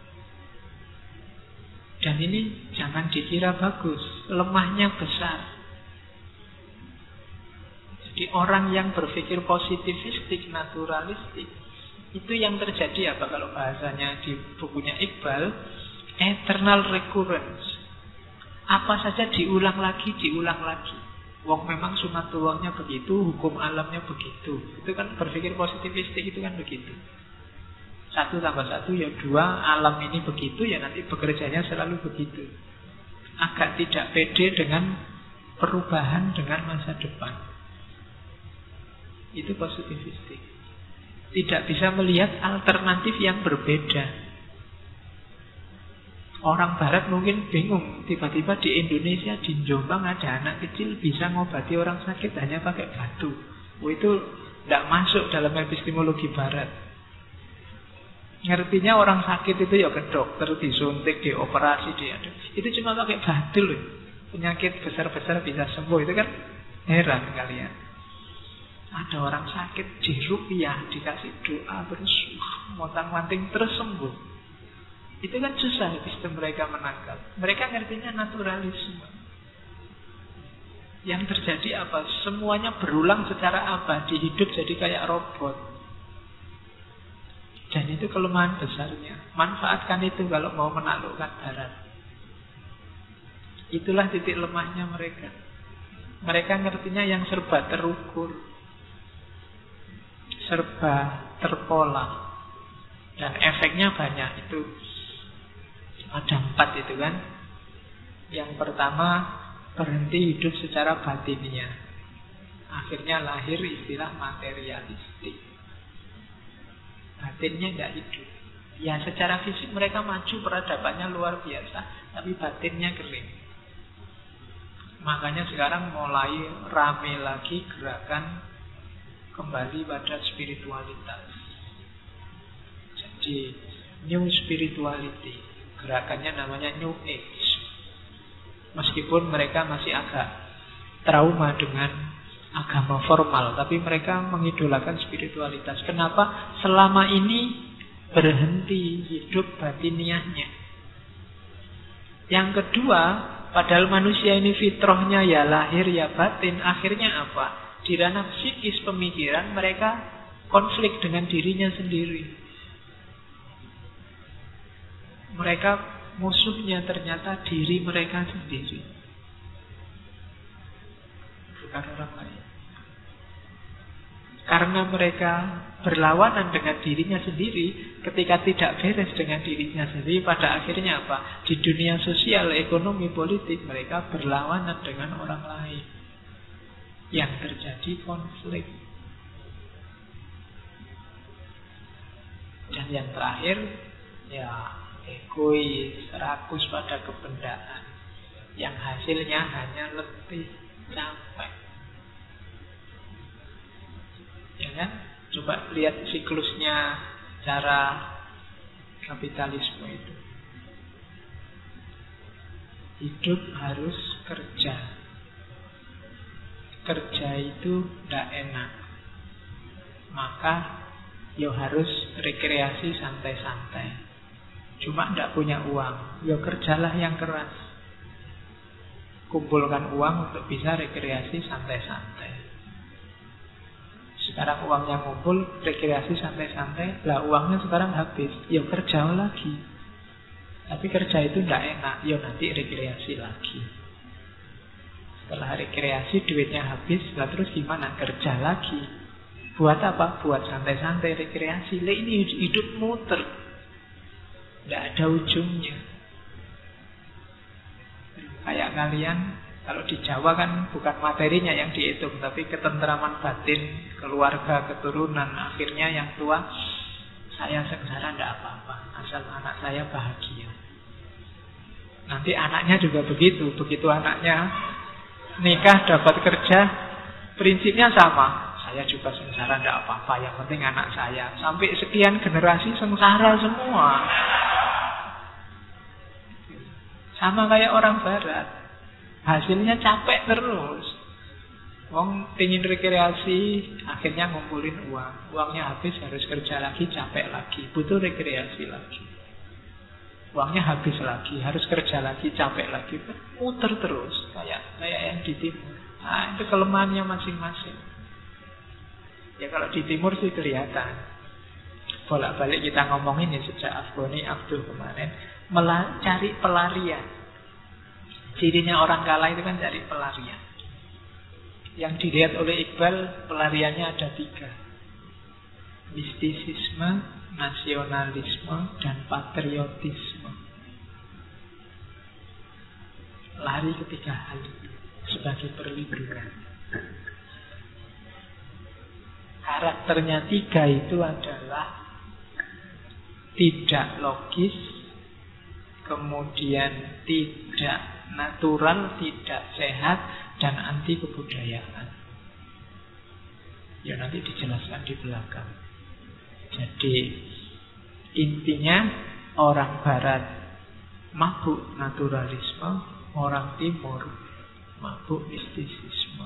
Dan ini jangan dikira bagus, lemahnya besar. Jadi orang yang berpikir positivistik, naturalistik, itu yang terjadi apa kalau bahasanya di bukunya Iqbal, eternal recurrence. Apa saja diulang lagi. Wong memang sunatullahnya begitu, hukum alamnya begitu. Itu kan berpikir positivistik itu kan begitu. 1 + 1 ya 2, alam ini begitu, ya nanti bekerjanya selalu begitu. Agak tidak pede dengan perubahan dengan masa depan. Itu positivistik. Tidak bisa melihat alternatif yang berbeda. Orang Barat mungkin bingung, tiba-tiba di Indonesia, di Jombang ada anak kecil bisa ngobati orang sakit hanya pakai batu. Itu tidak masuk dalam epistemologi Barat. Ngertinya orang sakit itu ya ke dokter, disuntik, dioperasi, itu cuma pakai batu loh. Penyakit besar-besar bisa sembuh, itu kan heran kalian. Ada orang sakit diruqyah, dikasih doa terus montang-manting terus sembuh. Itu kan susah sistem mereka menangkap. Mereka ngertinya naturalisme. Yang terjadi apa? Semuanya berulang secara abadi, hidup jadi kayak robot. Dan itu kelemahan besarnya. Manfaatkan itu kalau mau menaklukkan Barat. Itulah titik lemahnya mereka. Mereka ngertinya yang serba terukur, serba terpola, dan efeknya banyak. Itu ada 4 itu kan. Yang pertama, berhenti hidup secara batinnya. Akhirnya lahir istilah materialistik. Batinnya tidak hidup. Ya secara fisik mereka maju, peradabannya luar biasa, tapi batinnya kering. Makanya sekarang mulai rame lagi gerakan kembali pada spiritualitas. Jadi new spirituality. Gerakannya namanya New Age. Meskipun mereka masih agak trauma dengan agama formal, tapi mereka mengidolakan spiritualitas. Kenapa? Selama ini berhenti hidup batiniahnya. Yang kedua, padahal manusia ini fitrahnya ya lahir ya batin. Akhirnya apa? Di ranah psikis pemikiran mereka konflik dengan dirinya sendiri. Mereka musuhnya ternyata diri mereka sendiri, bukan orang lain. Karena mereka berlawanan dengan dirinya sendiri, ketika tidak beres dengan dirinya sendiri, pada akhirnya apa? Di dunia sosial, ekonomi, politik, mereka berlawanan dengan orang lain. Yang terjadi konflik. Dan yang terakhir, ya egois, rakus pada kebendaan, yang hasilnya hanya letih, capek. Ya kan? Coba lihat siklusnya cara kapitalisme itu. Hidup harus kerja. Kerja itu tidak enak. Maka ya harus rekreasi santai-santai. Cuma tidak punya uang, ya kerjalah yang keras. Kumpulkan uang untuk bisa rekreasi santai-santai. Sekarang uangnya ngumpul, rekreasi santai-santai. Lah uangnya sekarang habis, ya kerja lagi. Tapi kerja itu tidak enak, ya nanti rekreasi lagi. Setelah rekreasi duitnya habis, lah terus gimana? Kerja lagi. Buat apa? Buat santai-santai rekreasi. Lah ini hidup muter, tidak ada ujungnya. Kayak kalian, kalau di Jawa kan bukan materinya yang dihitung, tapi ketentraman batin, keluarga, keturunan. Akhirnya yang tua, saya sengsara tidak apa-apa, asal anak saya bahagia. Nanti anaknya juga begitu. Begitu anaknya nikah, dapat kerja, prinsipnya sama. Saya juga sengsara, tidak apa-apa, yang penting anak saya. Sampai sekian generasi sengsara semua. Sama kayak orang barat, hasilnya capek terus. Wong ingin rekreasi, akhirnya ngumpulin uang. Uangnya habis, harus kerja lagi, capek lagi, butuh rekreasi lagi. Uangnya habis lagi, harus kerja lagi, capek lagi. Muter terus, kayak yang di timur. Nah, itu kelemahannya masing-masing. Ya kalau di timur sih kelihatan. Bolak-balik kita ngomongin ya sejak Afghani Abdul kemarin, cari pelarian. Cirinya orang kalah itu kan cari pelarian. Yang dilihat oleh Iqbal, pelariannya ada 3. Mistisisme, nasionalisme, dan patriotisme. Lari ketiga hal itu sebagai perliburan. Karakternya 3 itu adalah tidak logis, kemudian tidak natural, tidak sehat, dan anti kebudayaan. Ya nanti dijelaskan di belakang. Jadi intinya orang barat mabuk naturalisme, orang timur mabuk mistisisme.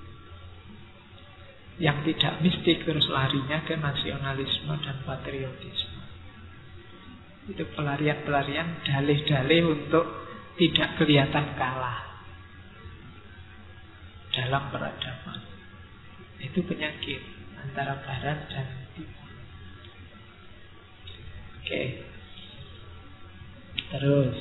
Yang tidak mistik terus larinya ke nasionalisme dan patriotisme. Itu pelarian-pelarian, dalih-dalih untuk tidak kelihatan kalah dalam peradaban. Itu penyakit antara barat dan timur. Oke. Terus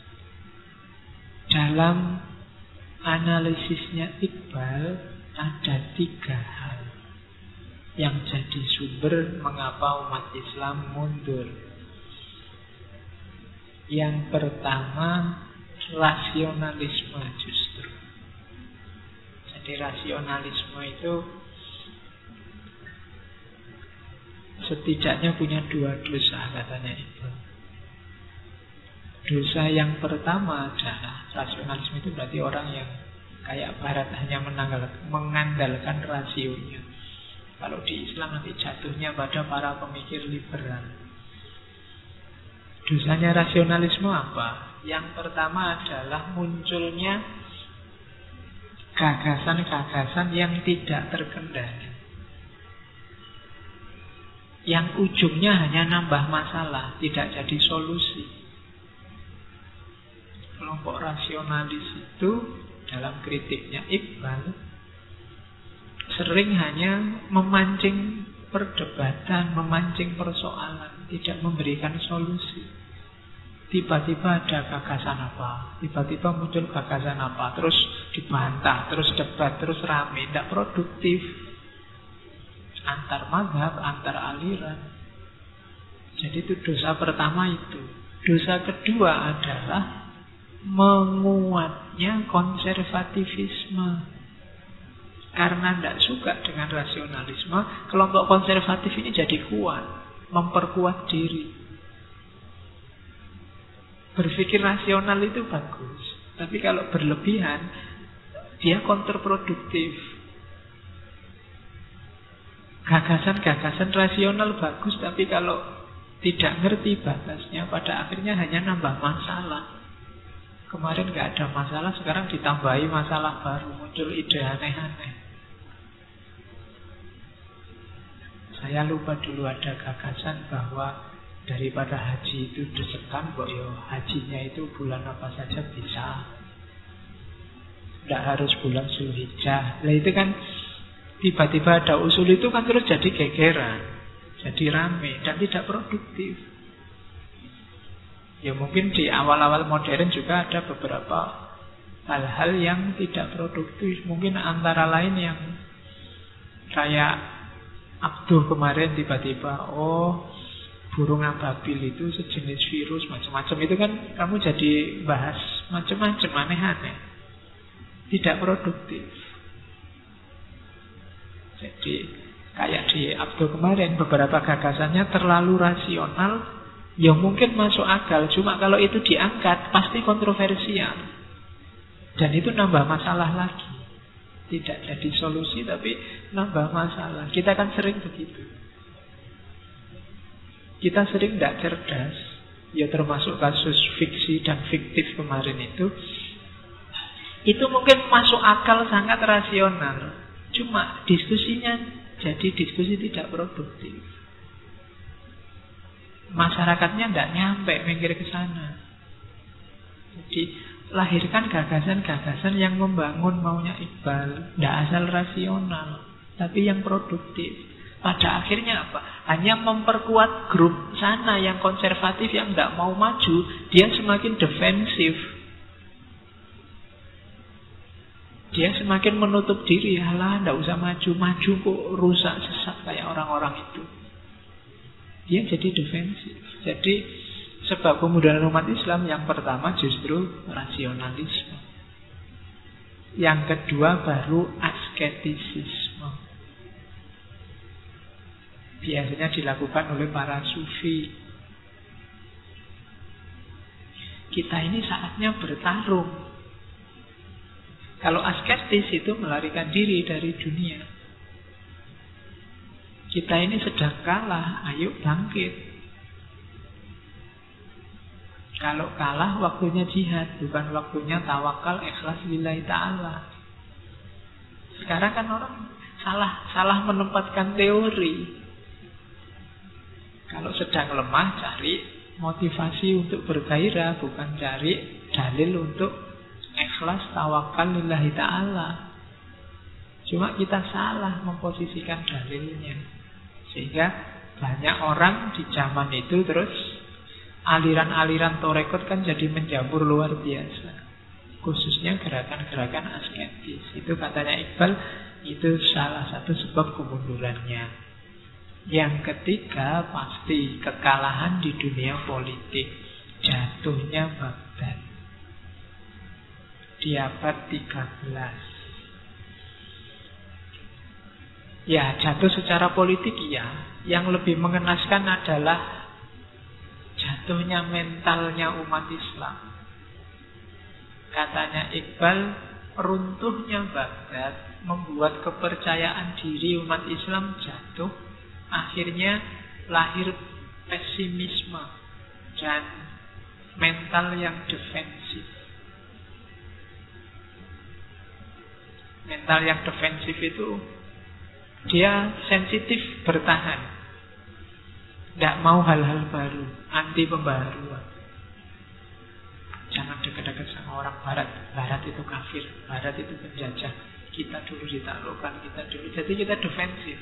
dalam analisisnya Iqbal ada 3 hal yang jadi sumber mengapa umat Islam mundur. Yang pertama, rasionalisme justru. Jadi rasionalisme itu setidaknya punya 2 dosa, katanya Iqbal. Dosa yang pertama adalah rasionalisme itu berarti orang yang kayak barat hanya mengandalkan rasionya. Kalau di Islam nanti jatuhnya pada para pemikir liberal. Dosanya rasionalisme apa? Yang pertama adalah munculnya gagasan-gagasan yang tidak terkendali, yang ujungnya hanya nambah masalah, tidak jadi solusi. Kelompok rasionalis itu dalam kritiknya Iqbal sering hanya memancing perdebatan, memancing persoalan, tidak memberikan solusi. Tiba-tiba ada gagasan apa, tiba-tiba muncul gagasan apa, terus dibantah, terus debat, terus rame, tidak produktif. Antar mazhab, antar aliran. Jadi itu dosa pertama itu. Dosa kedua adalah menguatnya konservatifisme. Karena tidak suka dengan rasionalisme, kelompok konservatif ini jadi kuat, memperkuat diri. Berpikir rasional itu bagus, tapi kalau berlebihan, dia kontraproduktif. Gagasan-gagasan rasional bagus, tapi kalau tidak ngerti batasnya, pada akhirnya hanya nambah masalah. Kemarin nggak ada masalah, sekarang ditambahi masalah baru, muncul ide aneh-aneh. Saya lupa dulu ada gagasan bahwa daripada haji itu desekan, kok yo hajinya itu bulan apa saja bisa, tidak harus bulan Zulhijjah. Nah itu kan tiba-tiba ada usul itu kan terus jadi gegeran, jadi rame dan tidak produktif. Ya mungkin di awal-awal modern juga ada beberapa hal-hal yang tidak produktif. Mungkin antara lain yang kayak Abduh kemarin tiba-tiba, oh burung ababil itu sejenis virus macam-macam. Itu kan kamu jadi bahas macam-macam aneh-aneh. Tidak produktif. Jadi kayak di Abduh kemarin beberapa gagasannya terlalu rasional, ya mungkin masuk akal. Cuma kalau itu diangkat pasti kontroversial. Dan itu nambah masalah lagi. Tidak jadi solusi tapi nambah masalah. Kita kan sering begitu. Kita sering tidak cerdas. Ya termasuk kasus fiksi dan fiktif kemarin itu. Itu mungkin masuk akal sangat rasional. Cuma diskusinya jadi diskusi tidak produktif. Masyarakatnya tidak nyampe mikir ke sana. Jadi lahirkan gagasan-gagasan yang membangun maunya Iqbal. Tidak asal rasional, tapi yang produktif. Pada akhirnya apa? Hanya memperkuat grup sana yang konservatif, yang tidak mau maju. Dia semakin defensif. Dia semakin menutup diri. Alah, tidak usah maju-maju kok rusak sesat kayak orang-orang itu. Dia jadi defensif. Jadi sebab kemudahan umat Islam yang pertama justru rasionalisme. Yang kedua baru asketisisme. Biasanya dilakukan oleh para sufi. Kita ini saatnya bertarung. Kalau asketis itu melarikan diri dari dunia. Kita ini sedang kalah, ayo bangkit. Kalau kalah waktunya jihad, bukan waktunya tawakal ikhlas lillahi ta'ala. Sekarang kan orang salah menempatkan teori. Kalau sedang lemah cari motivasi untuk bergairah, bukan cari dalil untuk ikhlas tawakal lillahi ta'ala. Cuma kita salah memposisikan dalilnya. Sehingga banyak orang di zaman itu terus aliran-aliran torekot kan jadi menjamur luar biasa. Khususnya gerakan-gerakan asketis. Itu katanya Iqbal, itu salah satu sebab kemundurannya. Yang ketiga pasti kekalahan di dunia politik. Jatuhnya Baghdad di abad 13. Ya, jatuh secara politik ya. Yang lebih mengenaskan adalah jatuhnya mentalnya umat Islam. Katanya Iqbal, runtuhnya Baghdad membuat kepercayaan diri umat Islam jatuh. Akhirnya lahir pesimisme dan mental yang defensif. Mental yang defensif itu dia sensitif bertahan. Tidak mau hal-hal baru, anti pembaharuan. Jangan dekat-dekat sama orang barat. Barat itu kafir, barat itu penjajah. Kita dulu ditaklukkan, kita dulu. Jadi kita defensif.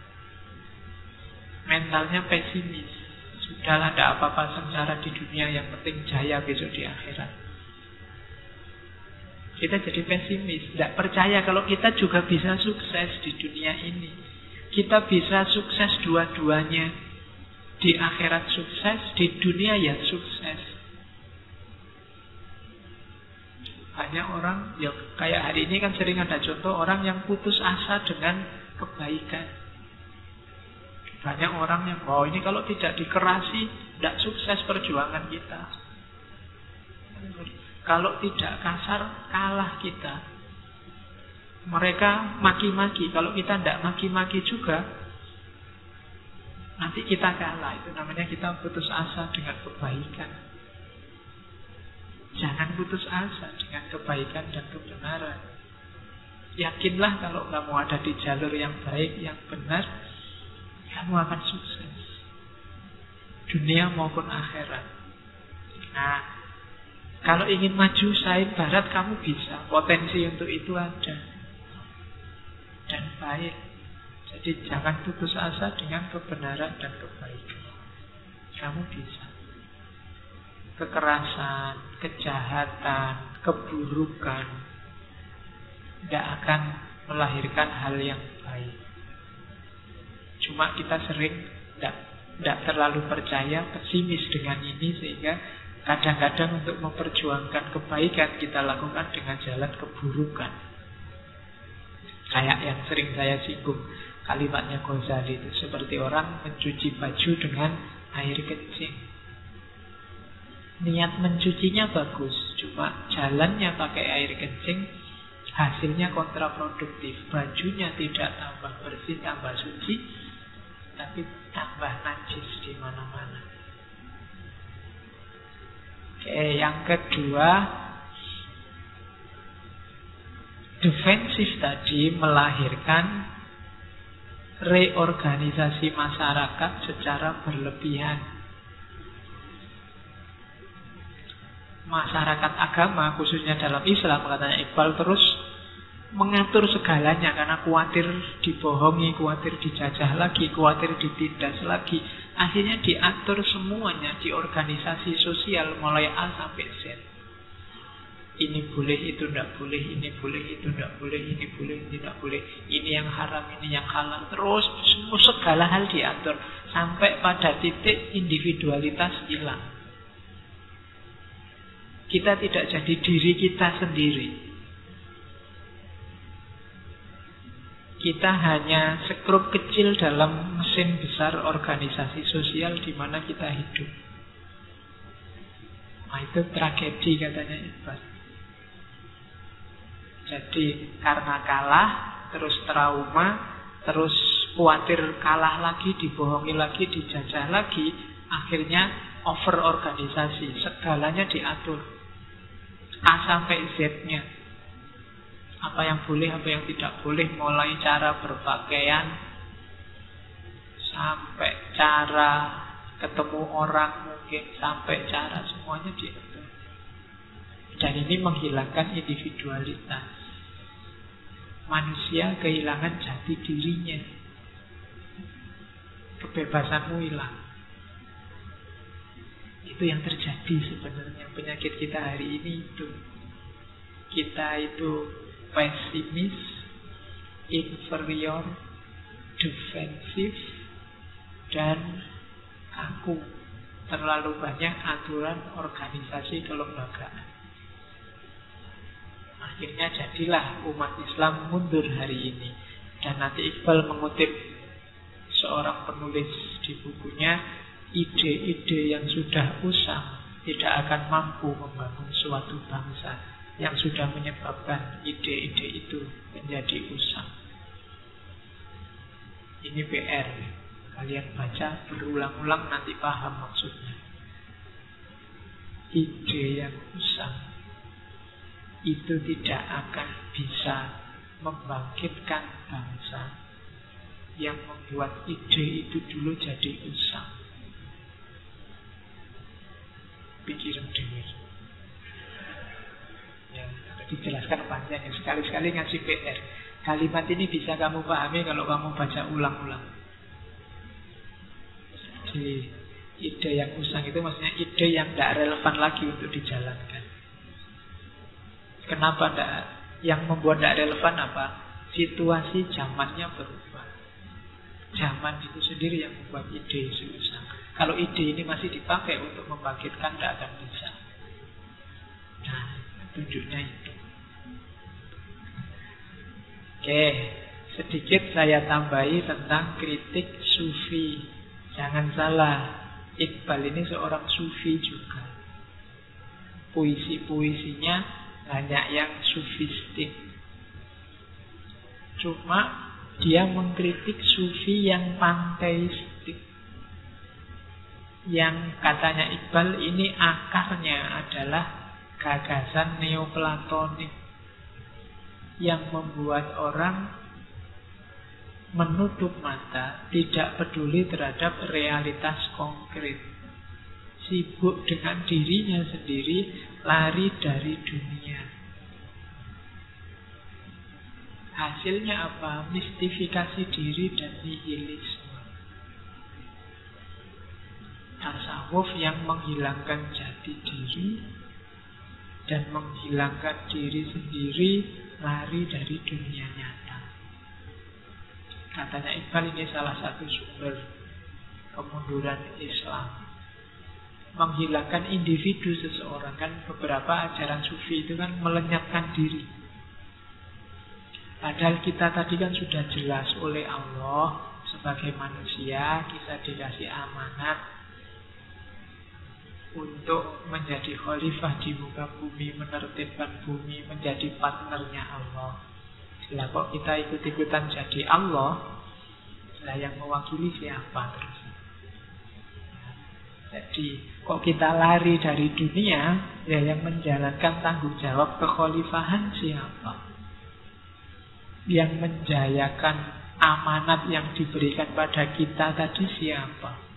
Mentalnya pesimis. Sudahlah, tidak apa-apa sengsara di dunia, yang penting jaya besok di akhirat. Kita jadi pesimis. Tidak percaya kalau kita juga bisa sukses di dunia ini. Kita bisa sukses dua-duanya. Di akhirat sukses, di dunia ya sukses. Banyak orang, ya kayak hari ini kan sering ada contoh orang yang putus asa dengan kebaikan. Banyak orang yang, oh ini kalau tidak dikerasi, tidak sukses perjuangan kita. Kalau tidak kasar, kalah kita. Mereka maki-maki, kalau kita tidak maki-maki juga, nanti kita kalah. Itu namanya kita putus asa dengan kebaikan. Jangan putus asa dengan kebaikan dan kebenaran. Yakinlah kalau kamu ada di jalur yang baik, yang benar, kamu akan sukses. Dunia maupun akhirat. Nah, kalau ingin maju saing barat, kamu bisa. Potensi untuk itu ada. Dan baik. Jadi jangan putus asa dengan kebenaran dan kebaikan. Kamu bisa. kekerasan, kejahatan, keburukan, tidak akan melahirkan hal yang baik. Cuma kita sering tidak terlalu percaya, pesimis dengan ini, sehingga kadang-kadang untuk memperjuangkan kebaikan kita lakukan dengan jalan keburukan. Kayak yang sering saya singgung, kalimatnya Ghazali itu, seperti orang mencuci baju dengan air kencing. Niat mencucinya bagus, cuma jalannya pakai air kencing, hasilnya kontraproduktif. Bajunya tidak tambah bersih, tambah suci, tapi tambah najis di mana-mana. Oke, yang kedua, defensif tadi melahirkan reorganisasi masyarakat secara berlebihan. Masyarakat agama, khususnya dalam Islam, katanya Iqbal, terus mengatur segalanya karena khawatir dibohongi, khawatir dijajah lagi, khawatir ditindas lagi. Akhirnya diatur semuanya di organisasi sosial mulai A sampai Z. Ini boleh, itu tidak boleh, ini boleh, itu tidak boleh, ini boleh, ini tidak boleh, ini yang haram, ini yang halal. Terus semua segala hal diatur sampai pada titik individualitas hilang. Kita tidak jadi diri kita sendiri. Kita hanya sekrup kecil dalam mesin besar organisasi sosial di mana kita hidup. Nah, itu tragedi katanya Iqbal. Jadi karena kalah, terus trauma, terus khawatir kalah lagi, dibohongi lagi, dijajah lagi, akhirnya over organisasi, segalanya diatur. A sampai Z-nya. Apa yang boleh, apa yang tidak boleh, mulai cara berpakaian sampai cara ketemu orang, mungkin sampai cara semuanya diatur. Dan ini menghilangkan individualitas. Manusia kehilangan jati dirinya. Kebebasanmu hilang. Itu yang terjadi sebenarnya. Penyakit kita hari ini itu. Kita itu pesimis, inferior, defensif, dan kaku. Terlalu banyak aturan organisasi kelembagaan. Akhirnya jadilah umat Islam mundur hari ini. Dan nanti Iqbal mengutip seorang penulis di bukunya, ide-ide yang sudah usang tidak akan mampu membangun suatu bangsa yang sudah menyebabkan ide-ide itu menjadi usang. Ini PR. Kalian baca berulang-ulang nanti paham maksudnya. Ide yang usang itu tidak akan bisa membangkitkan bangsa yang membuat ide itu dulu jadi usang. Pikiran dewi. Ya, dijelaskan panjang. Sekali-sekali ngasih PR. Kalimat ini bisa kamu pahami kalau kamu baca ulang-ulang. Jadi ide yang usang itu maksudnya ide yang tidak relevan lagi untuk dijalankan. Kenapa tidak? Yang membuat tidak relevan apa? Situasi zamannya berubah. Zaman itu sendiri yang membuat ide itu usang. Kalau ide ini masih dipakai untuk membangkitkan, tidak akan bisa. Nah, tunjuknya itu. Oke, sedikit saya tambahi tentang kritik sufi. Jangan salah, Iqbal ini seorang sufi juga. Puisi-puisinya banyak yang sufistik. Cuma dia mengkritik sufi yang panteistik. Yang katanya Iqbal ini akarnya adalah gagasan neoplatonik yang membuat orang menutup mata, tidak peduli terhadap realitas konkret, sibuk dengan dirinya sendiri, lari dari dunia. Hasilnya apa? Mistifikasi diri dan nihilisme. tasawuf yang menghilangkan jati diri dan menghilangkan diri sendiri, lari dari dunia nyata. Katanya Iqbal, ini salah satu sumber kemunduran Islam. Menghilangkan individu seseorang. Kan beberapa ajaran sufi itu kan melenyapkan diri. Padahal kita tadi kan sudah jelas oleh Allah, sebagai manusia kita dikasih amanat untuk menjadi khalifah di muka bumi, menertibkan bumi, menjadi partnernya Allah. Lah kok kita ikut-ikutan jadi Allah? Lah yang mewakili siapa terus? Jadi kok kita lari dari dunia? Ya yang menjalankan tanggung jawab kekhalifahan siapa? Yang menjayakan amanat yang diberikan pada kita tadi siapa?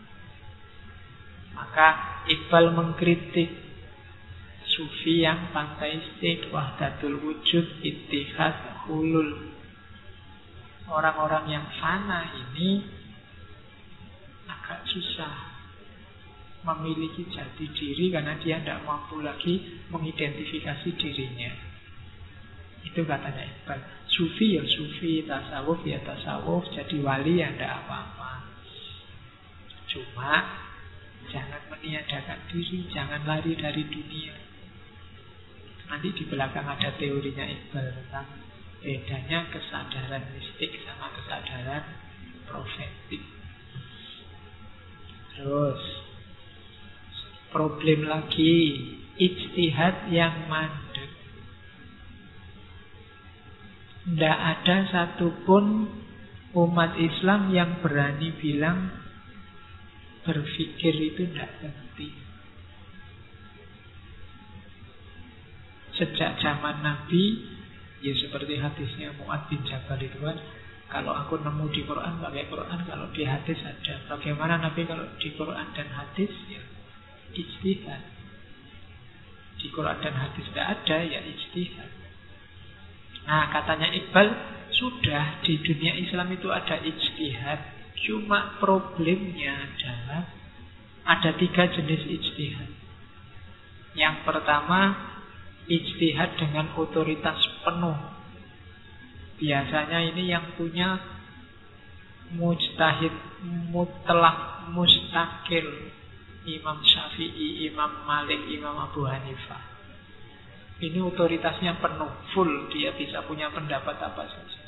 Maka Iqbal mengkritik sufi yang panteistik, wahdatul wujud, ittihad, hulul. Orang-orang yang fana ini agak susah memiliki jati diri karena dia tidak mampu lagi mengidentifikasi dirinya. Itu katanya Iqbal. Sufi ya sufi, tasawuf ya tasawuf, jadi wali ya tidak apa-apa. Cuma jangan meniadakan diri, jangan lari dari dunia. Nanti di belakang ada teorinya Iqbal tentang bedanya kesadaran mistik sama kesadaran profetik. Terus problem lagi, ijtihad yang mandek. Tidak ada satupun umat Islam yang berani bilang berpikir itu tidak penting. Sejak zaman Nabi, ya seperti hadisnya Mu'adz bin Jabal itu kan, kalau aku nemu di Quran pakai Quran, kalau di hadis ada. Bagaimana Nabi kalau di Quran dan hadis? Ya ijtihad. Di Quran dan hadis tidak ada, ya ijtihad. Nah katanya Iqbal, sudah di dunia Islam itu ada ijtihad. Cuma problemnya adalah ada 3 jenis ijtihad. Yang pertama, ijtihad dengan otoritas penuh. Biasanya ini yang punya mujtahid mutlak mustakil. Imam Syafi'i, Imam Malik, Imam Abu Hanifah. Ini otoritasnya penuh, full. Dia bisa punya pendapat apa saja.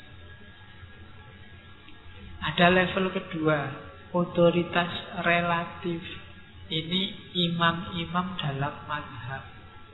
Ada level kedua, otoritas relatif. Ini imam-imam dalam mazhab.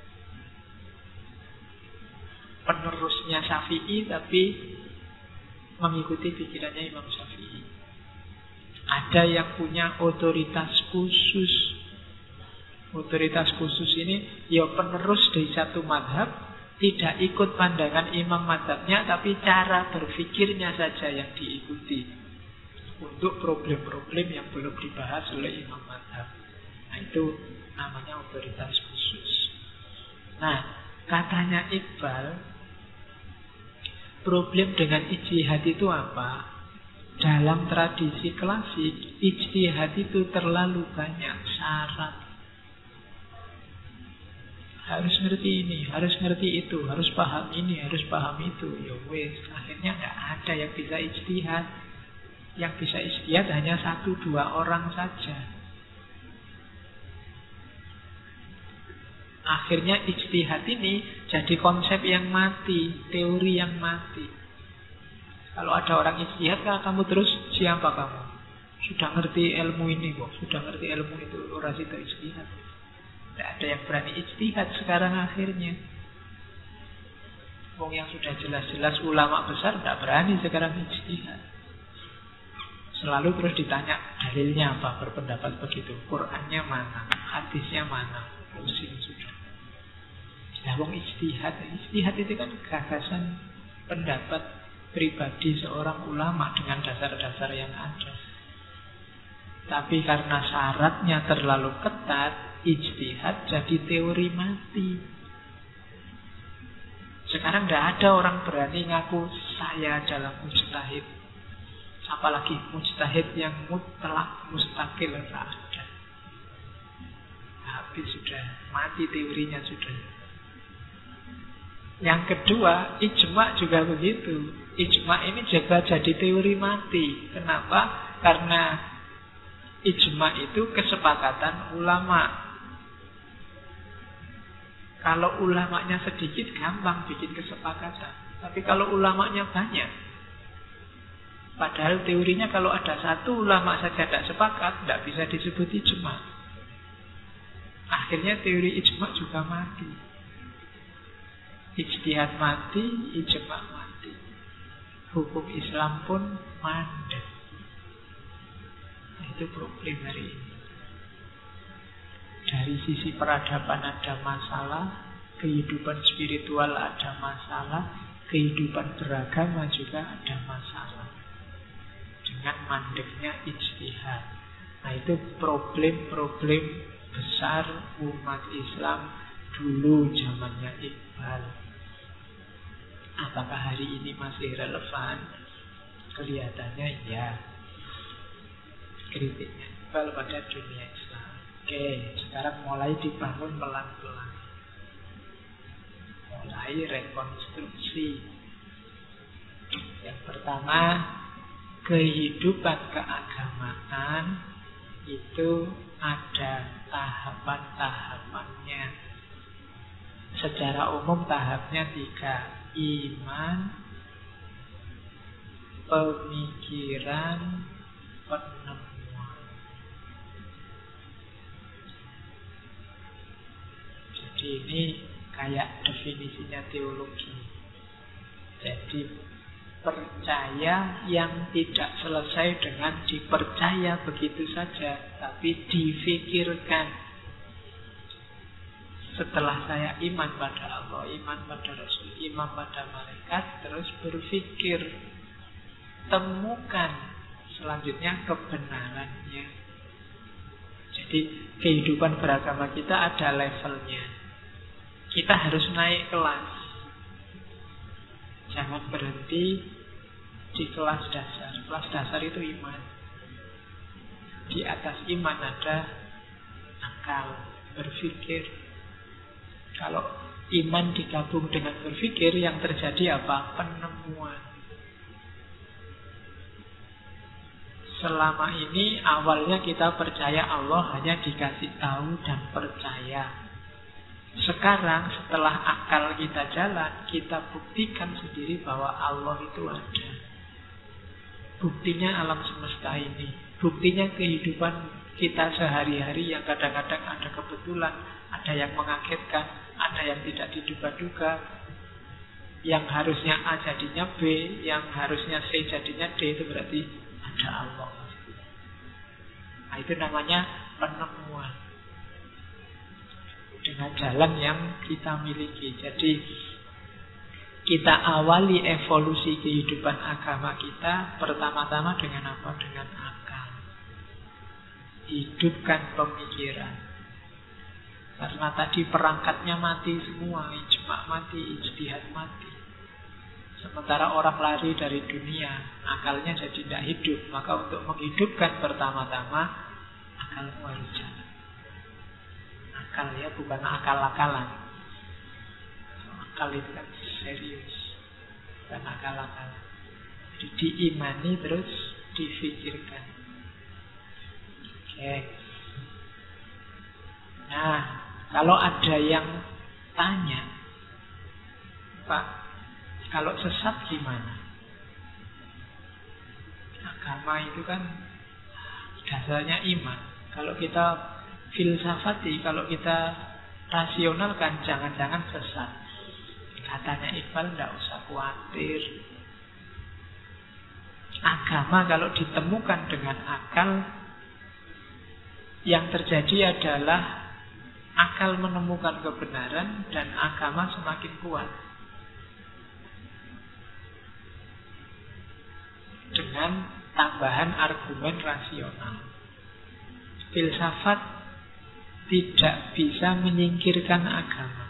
Penerusnya Syafi'i tapi mengikuti pikirannya Imam Syafi'i. Ada yang punya otoritas khusus. Otoritas khusus ini ya penerus dari satu mazhab, tidak ikut pandangan imam mazhabnya, tapi cara berpikirnya saja yang diikuti untuk problem-problem yang belum dibahas oleh imam mazhab. Nah itu namanya otoritas khusus. Nah katanya Iqbal, problem dengan ijtihad itu apa? Dalam tradisi klasik, ijtihad itu terlalu banyak syarat. Harus ngerti ini, harus ngerti itu, harus paham ini, harus paham itu. Ya wes, akhirnya tidak ada yang bisa ijtihad. Yang bisa ijtihad hanya 1-2 orang saja. Akhirnya ijtihad ini jadi konsep yang mati, teori yang mati. Kalau ada orang ijtihad, kamu terus siapa kamu? Sudah ngerti ilmu ini kok, sudah ngerti ilmu itu, orang itu ijtihad. Tidak ada yang berani ijtihad sekarang akhirnya. Wong yang sudah jelas-jelas ulama besar tidak berani sekarang ijtihad. Selalu terus ditanya dalilnya apa, berpendapat begitu, Qurannya mana, hadisnya mana, pusing sudah. Nah, wong ijtihad itu kan gagasan pendapat pribadi seorang ulama dengan dasar-dasar yang ada. Tapi karena syaratnya terlalu ketat, ijtihad jadi teori mati. Sekarang tidak ada orang berani ngaku saya adalah mujtahid. Apalagi mujtahid yang mutlak mustakil, tidak ada. habis sudah, mati teorinya sudah. Yang kedua, ijma juga begitu. Ijma ini juga jadi teori mati. Kenapa? Karena ijma itu kesepakatan ulama. Kalau ulamanya sedikit gampang bikin kesepakatan. Tapi kalau ulamanya banyak, padahal teorinya kalau ada satu ulama saja tidak sepakat, tidak bisa disebut ijma. Akhirnya teori ijma juga mati. Ijtihad mati, ijma mati. Hukum Islam pun mandek. Nah, itu problem hari ini. Dari sisi peradaban ada masalah, kehidupan spiritual ada masalah, kehidupan beragama juga ada masalah. Dengan mandeknya ijtihad. Nah, itu problem-problem besar umat Islam dulu zamannya Iqbal. Apakah hari ini masih relevan? Kelihatannya ya. Kritiknya Iqbal pada dunia Islam. Oke, sekarang mulai dibangun pelan-pelan. Mulai rekonstruksi. Yang pertama, kehidupan keagamaan itu ada tahapan-tahapannya. Secara umum tahapnya 3. Iman, pemikiran, penemuan. Jadi ini kayak definisinya teologi. Jadi percaya yang tidak selesai dengan dipercaya begitu saja, tapi difikirkan. Setelah saya iman pada Allah, iman pada Rasul, iman pada malaikat, terus berpikir, temukan selanjutnya kebenarannya. Jadi kehidupan beragama kita ada levelnya. Kita harus naik kelas. Jangan berhenti di kelas dasar. Kelas dasar itu iman. Di atas iman ada akal, berpikir. Kalau iman digabung dengan berpikir, yang terjadi apa? Penemuan. Selama ini awalnya kita percaya Allah hanya dikasih tahu dan percaya. Sekarang setelah akal kita jalan, kita buktikan sendiri bahwa Allah itu ada. Buktinya alam semesta ini. Buktinya kehidupan kita sehari-hari yang kadang-kadang ada kebetulan, ada yang mengagetkan, ada yang tidak diduga-duga. Yang harusnya A jadinya B, yang harusnya C jadinya D, itu berarti ada Allah. Nah, itu namanya penemuan. Dengan jalan yang kita miliki. Jadi kita awali evolusi kehidupan agama kita pertama-tama dengan apa? Dengan akal. Hidupkan pemikiran. Karena tadi perangkatnya mati semua, ijma mati, ijtihad mati. Sementara orang lari dari dunia, akalnya jadi tidak hidup. Maka untuk menghidupkan pertama-tama, akalmu harus jalan. Akal ya, bukan akal-akalan. Akal itu kan serius, bukan akal-akalan. Jadi diimani terus difikirkan. Oke. Nah, kalau ada yang tanya, Pak, kalau sesat gimana? Agama itu kan dasarnya iman. Kalau kita filsafati, kalau kita rasionalkan, jangan-jangan sesat. Katanya Iqbal, tidak usah khawatir. Agama kalau ditemukan dengan akal, yang terjadi adalah akal menemukan kebenaran dan agama semakin kuat. Dengan tambahan argumen rasional. Filsafat tidak bisa menyingkirkan agama.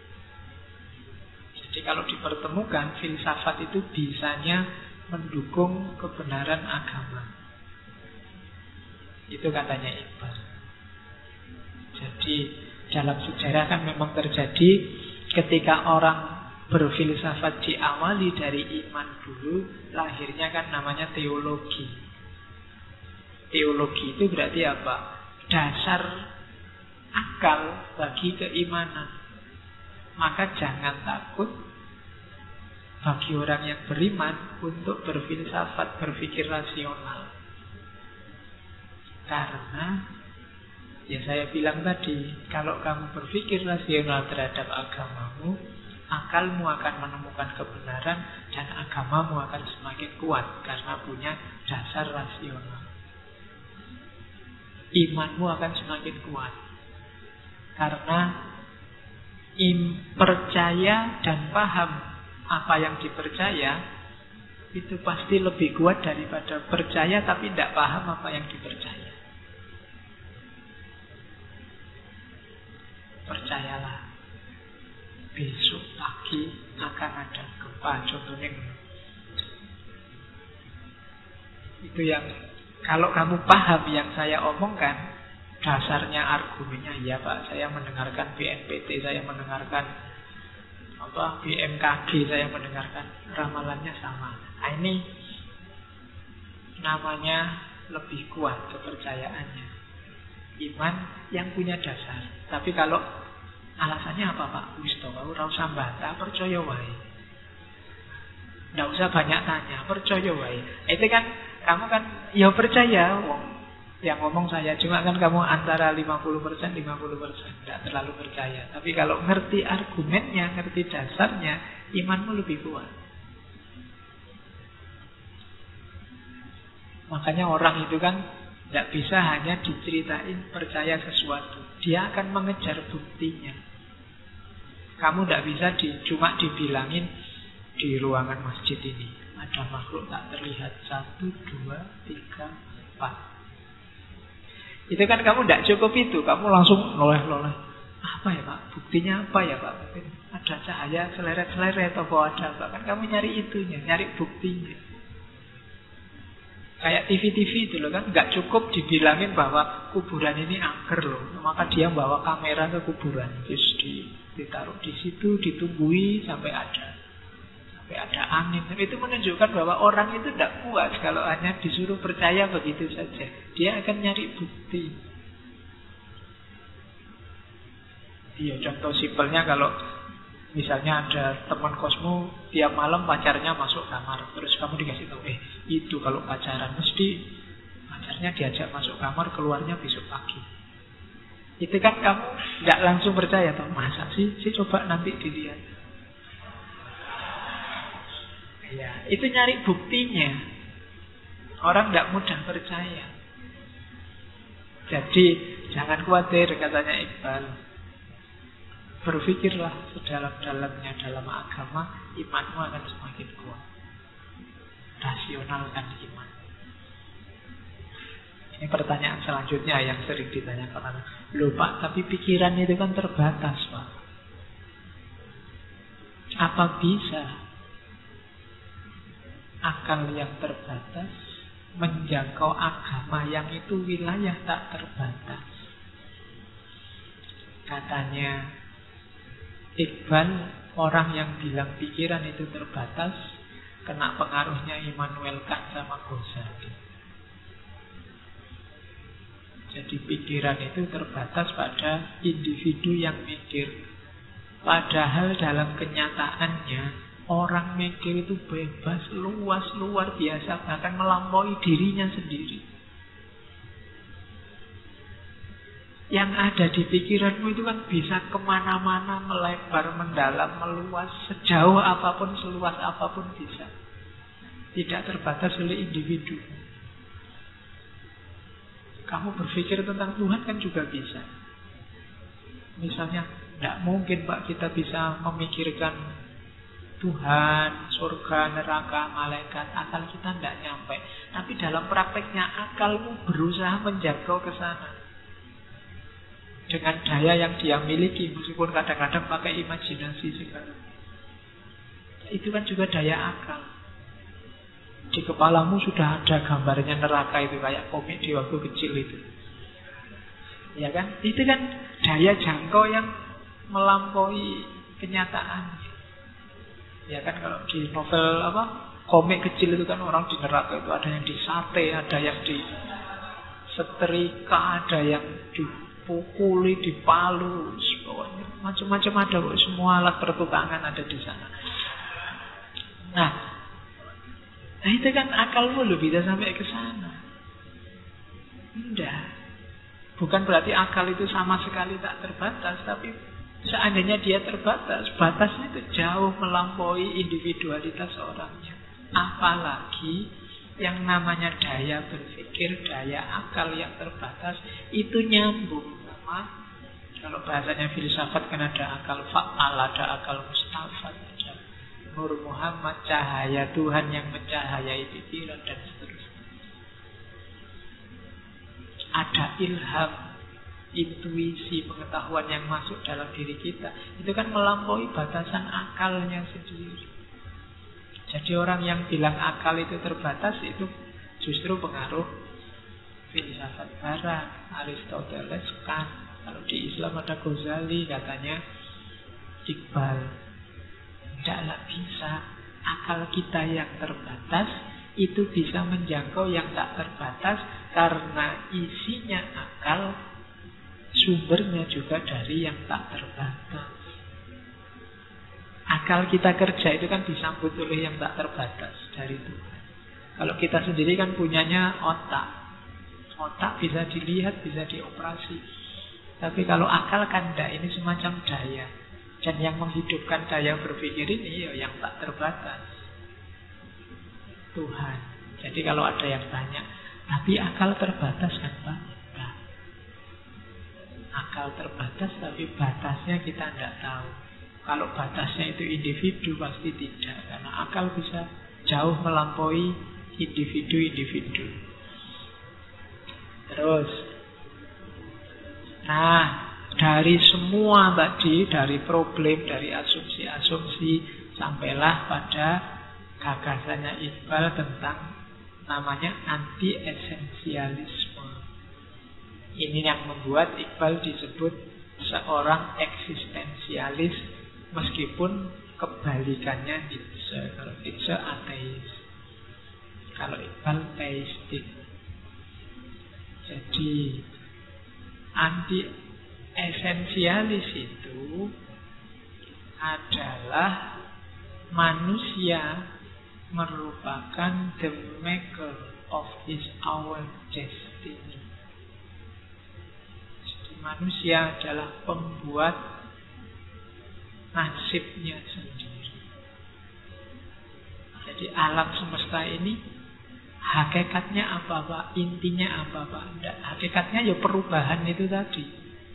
Jadi kalau dipertemukan, filsafat itu bisanya mendukung kebenaran agama. Itu katanya Iqbal. Jadi Dalam sejarah kan memang terjadi ketika orang berfilsafat diawali dari iman dulu, lahirnya kan namanya teologi. Teologi itu berarti apa? Dasar akal bagi keimanan. Maka jangan takut bagi orang yang beriman untuk berfilsafat, berpikir rasional. Karena ya saya bilang tadi, kalau kamu berpikir rasional terhadap agamamu, akalmu akan menemukan kebenaran dan agamamu akan semakin kuat karena punya dasar rasional. Imanmu akan semakin kuat karena percaya dan paham apa yang dipercaya itu pasti lebih kuat daripada percaya tapi tidak paham apa yang dipercaya. Percayalah, besok pagi akan ada gempa, contohnya. Itu yang kalau kamu paham yang saya omongkan, dasarnya argumennya, ya Pak, saya mendengarkan BNPT, saya mendengarkan BMKG, saya mendengarkan ramalannya sama. Nah, ini namanya lebih kuat kepercayaannya. Iman yang punya dasar. Tapi kalau alasannya apa Pak? Wis to, ora usah bantah, percaya wae. Nggak usah banyak tanya, percaya wae. Itu kan kamu kan ya percaya wong yang ngomong saya, cuma kan kamu antara 50%, 50%, tidak terlalu percaya. Tapi kalau ngerti argumennya, ngerti dasarnya, imanmu lebih kuat. Makanya orang itu kan tidak bisa hanya diceritain percaya sesuatu. Dia akan mengejar buktinya. Kamu tidak bisa cuma dibilangin di ruangan masjid ini ada makhluk tak terlihat 1, 2, 3, 4. Itu kan kamu tidak cukup itu. Kamu langsung noleh-noleh. Apa ya Pak? Buktinya apa ya Pak? Mungkin ada cahaya seleret-seleret atau ada apa? Kan kamu nyari itunya, nyari buktinya. Kayak TV-TV itu loh kan, nggak cukup dibilangin bahwa kuburan ini angker loh, maka dia bawa kamera ke kuburan, terus ditaruh di situ, ditunggui sampai ada angin. Itu menunjukkan bahwa orang itu tidak puas kalau hanya disuruh percaya begitu saja. Dia akan nyari bukti. Iya, contoh simpelnya kalau misalnya ada teman kosmu tiap malam pacarnya masuk kamar, terus kamu dikasih tahu, itu kalau pacaran mesti pacarnya diajak masuk kamar, keluarnya besok pagi. Itu kan kamu tidak langsung percaya, toh masa sih? Coba nanti dilihat. Ya, itu nyari buktinya. Orang tidak mudah percaya. Jadi jangan khawatir, katanya Iqbal. Berpikirlah sedalam-dalamnya dalam agama, imanmu akan semakin kuat. Rasionalkan iman. Ini pertanyaan selanjutnya yang sering ditanyakan orang. Loh Pak, tapi pikiran itu kan terbatas Pak. Apa bisa akal yang terbatas menjangkau agama yang itu wilayah tak terbatas? Katanya Iqbal, orang yang bilang pikiran itu terbatas kena pengaruhnya Immanuel Kant sama Ghazali. Jadi pikiran itu terbatas pada individu yang mikir. Padahal dalam kenyataannya orang mikir itu bebas, luas, luar biasa, bahkan melampaui dirinya sendiri. Yang ada di pikiranmu itu kan bisa kemana-mana, melebar, mendalam, meluas, sejauh apapun, seluas apapun bisa. Tidak terbatas oleh individu. Kamu berpikir tentang Tuhan kan juga bisa. Misalnya, tidak mungkin Pak kita bisa memikirkan Tuhan, surga, neraka, malaikat, akal kita tidak nyampe. Tapi dalam prakteknya akalmu berusaha menjangkau ke sana. Dengan daya yang dia miliki, meskipun kadang-kadang pakai imajinasi segala. Itu kan juga daya akal. Di kepalamu sudah ada gambarnya neraka itu, kayak komik di waktu kecil itu. Ya kan? Itu kan daya jangkau yang melampaui kenyataan. Ya kan, kalau di novel komik kecil itu kan orang di neraka itu ada yang disate, ada yang disetrika, ada yang dipukuli, dipalu, pokoknya macam-macam ada, semua alat pertukangan ada di sana. Nah itu kan akalmu lo bisa sampai ke sana. Enggak. Bukan berarti akal itu sama sekali tak terbatas, tapi seandainya dia terbatas, batasnya itu jauh melampaui individualitas orangnya. Apalagi yang namanya daya berpikir, daya akal yang terbatas itu nyambung sama, kalau bahasanya filsafat kan ada akal fa'al, ada akal mustafad, ada Nur Muhammad, cahaya Tuhan yang mencahayai pikiran dan seterusnya. Ada ilham, intuisi, pengetahuan yang masuk dalam diri kita. Itu kan melampaui batasan akalnya sendiri. Jadi orang yang bilang akal itu terbatas itu justru pengaruh filsafat barat, Aristoteles, Kant. Kalau di Islam ada Ghazali, katanya Iqbal. Tidaklah bisa akal kita yang terbatas itu bisa menjangkau yang tak terbatas, karena isinya akal sumbernya juga dari yang tak terbatas. Akal kita kerja itu kan disambut oleh yang tak terbatas dari Tuhan. Kalau kita sendiri kan punyanya otak. Otak bisa dilihat, bisa dioperasi. Tapi kalau akal kan enggak, ini semacam daya. Dan yang menghidupkan daya berpikir ini ya yang tak terbatas, Tuhan. Jadi kalau ada yang tanya, tapi akal terbatas kan Pak? Enggak. Akal terbatas tapi batasnya kita enggak tahu. Kalau batasnya itu individu pasti tidak, karena akal bisa jauh melampaui individu-individu. Terus, nah dari semua tadi, dari problem, dari asumsi-asumsi, sampailah pada gagasannya Iqbal tentang namanya anti-esensialisme. Ini yang membuat Iqbal disebut seorang eksistensialis, meskipun kebalikannya Nietzsche. Kalau Nietzsche ateis, kalau Iqbal teistik. Jadi anti-esensialis itu adalah manusia merupakan the maker of his own destiny. Jadi manusia adalah pembuat nasibnya sendiri. Jadi alam semesta ini hakikatnya apa Pak? Intinya apa Pak? Enggak. Hakikatnya ya perubahan itu tadi.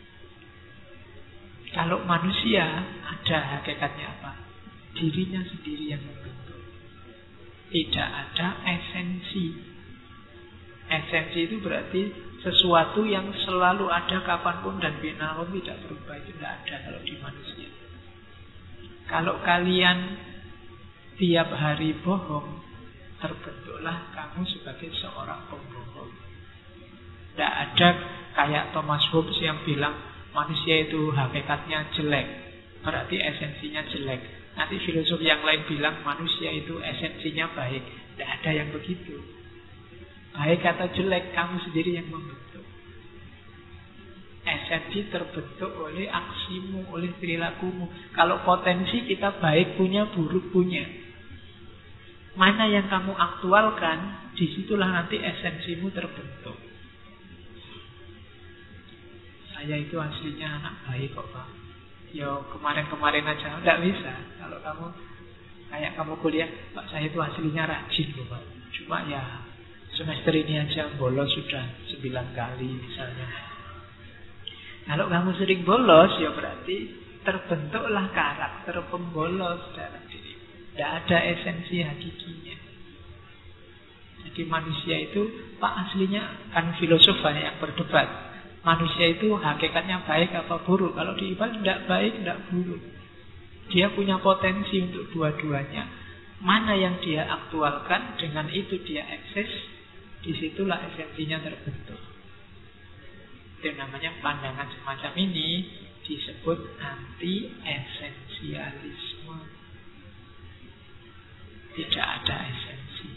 Kalau manusia ada hakikatnya apa? Dirinya sendiri yang membentuk. Tidak ada esensi. Esensi itu berarti sesuatu yang selalu ada kapanpun dan binapun tidak berubah. Itu tidak ada kalau di manusia. Kalau kalian tiap hari bohong, terbentuklah kamu sebagai seorang pembohong. Tidak ada kayak Thomas Hobbes yang bilang manusia itu hakikatnya jelek, berarti esensinya jelek. Nanti filosof yang lain bilang manusia itu esensinya baik. Tidak ada yang begitu. Baik atau jelek, kamu sendiri yang membentuk. Esensi terbentuk oleh aksimu, oleh perilakumu. Kalau potensi kita baik punya, buruk punya. Mana yang kamu aktualkan, disitulah nanti esensimu terbentuk. Saya itu aslinya anak baik kok Pak. Ya kemarin-kemarin aja. Tidak bisa. Kalau kamu kayak kamu kuliah, Pak saya itu aslinya rajin loh Pak. Cuma ya semester ini aja bolos sudah 9 kali misalnya. Kalau kamu sering bolos, ya berarti terbentuklah karakter pembolos dalam diri. Tidak ada esensi hakikinya. Jadi manusia itu, Pak aslinya kan filosof banyak yang berdebat. Manusia itu hakikatnya baik apa buruk? Kalau di Iqbal tidak baik, tidak buruk. Dia punya potensi untuk dua-duanya. Mana yang dia aktualkan, dengan itu dia eksis. Disitulah esensinya terbentuk. Itu namanya pandangan semacam ini disebut anti-esensialisme. Tidak ada esensi.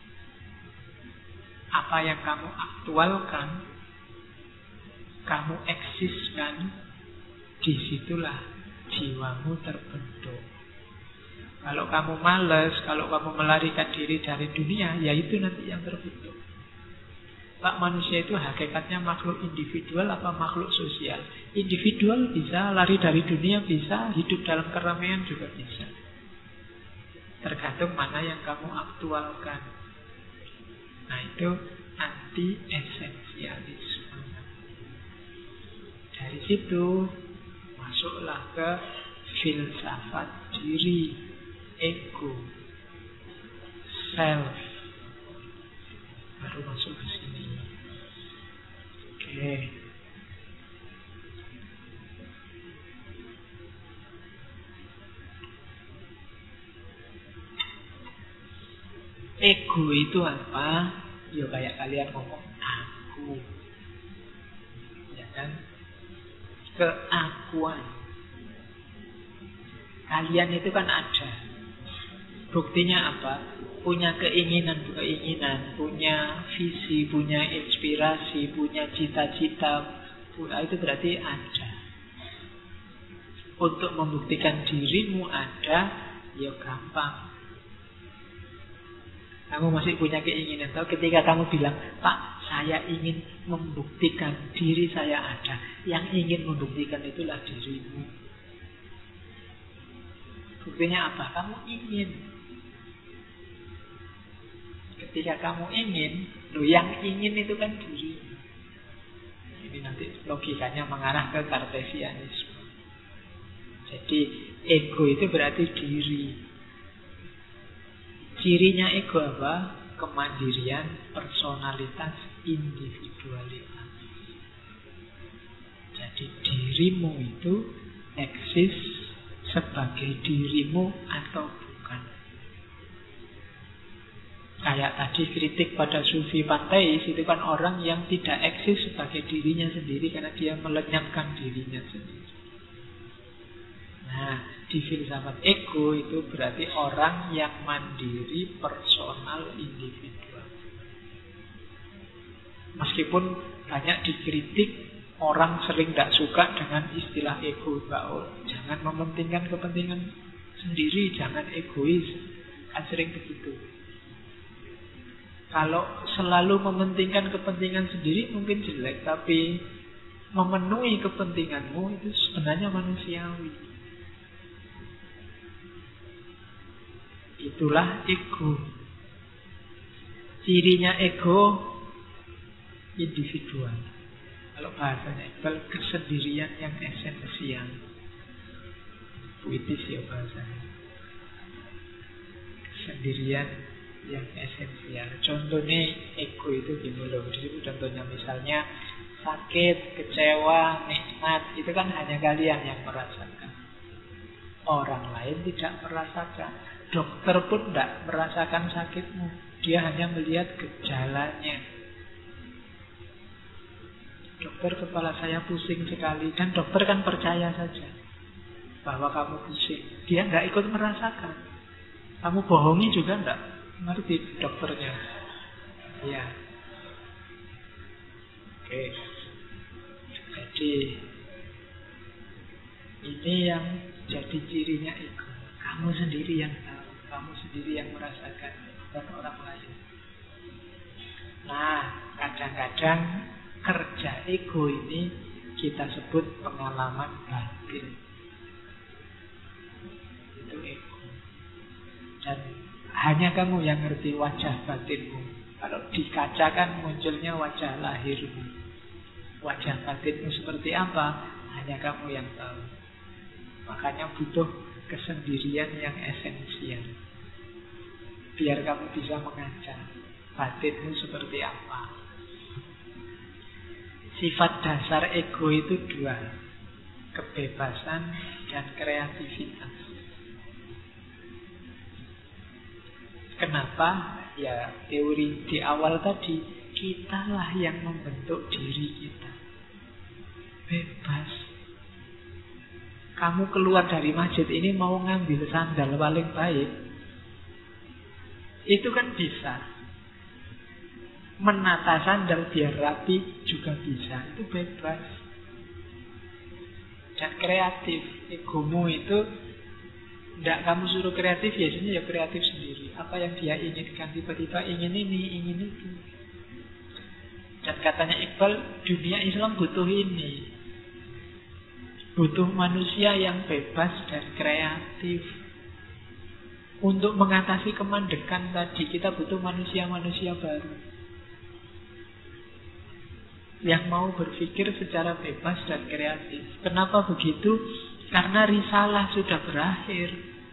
Apa yang kamu aktualkan, kamu eksiskan, disitulah jiwamu terbentuk. Kalau kamu malas, kalau kamu melarikan diri dari dunia, ya itu nanti yang terbentuk. Pak, manusia itu hakikatnya makhluk individual apa makhluk sosial? Individual bisa, lari dari dunia bisa, hidup dalam keramaian juga bisa. Tergantung mana yang kamu aktualkan. Nah, itu anti-esensialisme. Dari situ masuklah ke filsafat diri, ego, self. Baru masuk ke sini. Oke. Ego itu apa? Ya kayak kalian ngomong aku. Ya kan? Keakuan. Kalian itu kan ada. Buktinya apa? Punya keinginan, punya visi, punya inspirasi, punya cita-cita. Itu berarti ada. Untuk membuktikan dirimu ada, ya gampang. Kamu masih punya keinginan. Tahu ketika kamu bilang, Pak, saya ingin membuktikan diri saya ada. Yang ingin membuktikan itulah dirimu. Buktinya apa? Kamu ingin. Ketika kamu ingin, yang ingin itu kan diri. Ini nanti logikanya mengarah ke Kartesianisme. Jadi ego itu berarti diri. Cirinya ego apa? Kemandirian, personalitas, individualitas. Jadi dirimu itu eksis sebagai dirimu atau bukan. Kayak tadi kritik pada sufi panteis, itu kan orang yang tidak eksis sebagai dirinya sendiri karena dia melenyapkan dirinya sendiri. Nah, di filsafat ego itu berarti orang yang mandiri, personal, individual. Meskipun banyak dikritik, orang sering tidak suka dengan istilah ego. Jangan mementingkan kepentingan sendiri, jangan egois. Kan sering begitu. Kalau selalu mementingkan kepentingan sendiri mungkin jelek, tapi memenuhi kepentinganmu itu sebenarnya manusiawi. Itulah ego. Cirinya ego individual. Kalau bahasanya Iqbal, kesendirian yang esensial. Puitis ya bahasanya. Kesendirian yang esensial. Contohnya ego itu gini loh. Jadi contohnya misalnya sakit, kecewa, nikmat, itu kan hanya kalian yang merasakan. Orang lain tidak merasakan. Dokter pun tidak merasakan sakitmu. Dia hanya melihat gejalanya. Dokter, kepala saya pusing sekali. Dan dokter kan percaya saja bahwa kamu pusing. Dia nggak ikut merasakan. Kamu bohongi juga nggak ngerti dokternya. Ya. Oke. Jadi ini yang jadi cirinya ego. Kamu sendiri yang tahu, kamu sendiri yang merasakan, bukan orang lain. Nah, kadang-kadang kerja ego ini kita sebut pengalaman batin. Itu ego. Dan hanya kamu yang ngerti wajah batinmu. Kalau di kaca kan munculnya wajah lahirmu. Wajah batinmu seperti apa? Hanya kamu yang tahu. Makanya butuh kesendirian yang esensial. Biar kamu bisa mengaca batinmu seperti apa. Sifat dasar ego itu dua. Kebebasan dan kreativitas. Kenapa? Ya teori di awal tadi, kitalah yang membentuk diri kita. Bebas. Kamu keluar dari masjid ini mau ngambil sandal paling baik, itu kan bisa. Menata sandal biar rapi juga bisa. Itu bebas. Dan kreatif. Egomu itu tidak kamu suruh kreatif, biasanya ya kreatif sendiri. Apa yang dia inginkan, tiba-tiba ingin ini, ingin itu. Dan katanya Iqbal, dunia Islam butuh ini. Butuh manusia yang bebas dan kreatif. Untuk mengatasi kemandekan tadi, kita butuh manusia-manusia baru yang mau berpikir secara bebas dan kreatif. Kenapa begitu? Karena risalah sudah berakhir.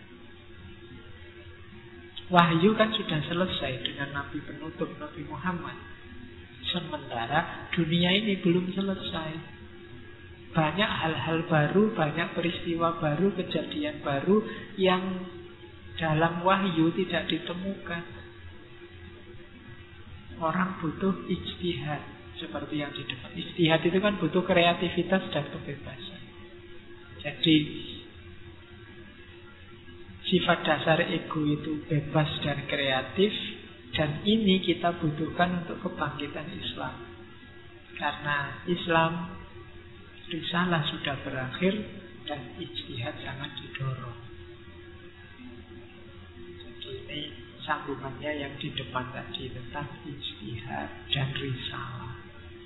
Wahyu kan sudah selesai dengan Nabi penutup, Nabi Muhammad. Sementara dunia ini belum selesai. Banyak hal-hal baru, banyak peristiwa baru, kejadian baru yang dalam wahyu tidak ditemukan. Orang butuh ijtihad, seperti yang di depan. Ijtihad itu kan butuh kreativitas dan kebebasan. Jadi sifat dasar ego itu bebas dan kreatif. Dan ini kita butuhkan untuk kebangkitan Islam. Karena Islam risalah sudah berakhir dan ijtihad sangat didorong. Jadi ini sambungannya yang di depan tadi tentang ijtihad dan risalah.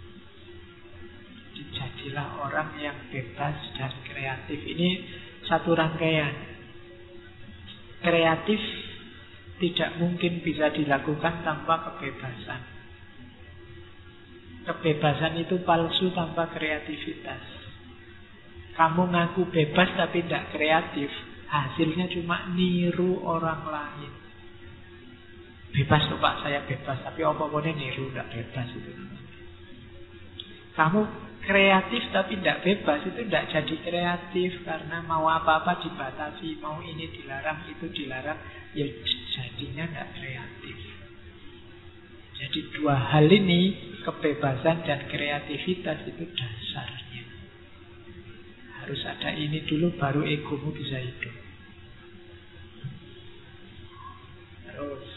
Jadilah orang yang bebas dan kreatif. Ini satu rangkaian. Kreatif tidak mungkin bisa dilakukan tanpa kebebasan. Kebebasan itu palsu tanpa kreativitas. Kamu ngaku bebas tapi tidak kreatif, hasilnya cuma niru orang lain. Bebas tuh Pak, saya bebas, tapi apa-apanya niru, tidak bebas itu. Kamu kreatif tapi tidak bebas, itu tidak jadi kreatif. Karena mau apa-apa dibatasi, mau ini dilarang, itu dilarang, ya jadinya tidak kreatif. Jadi dua hal ini, kebebasan dan kreativitas, itu dasarnya. Harus ada ini dulu, baru egomu bisa hidup. Terus,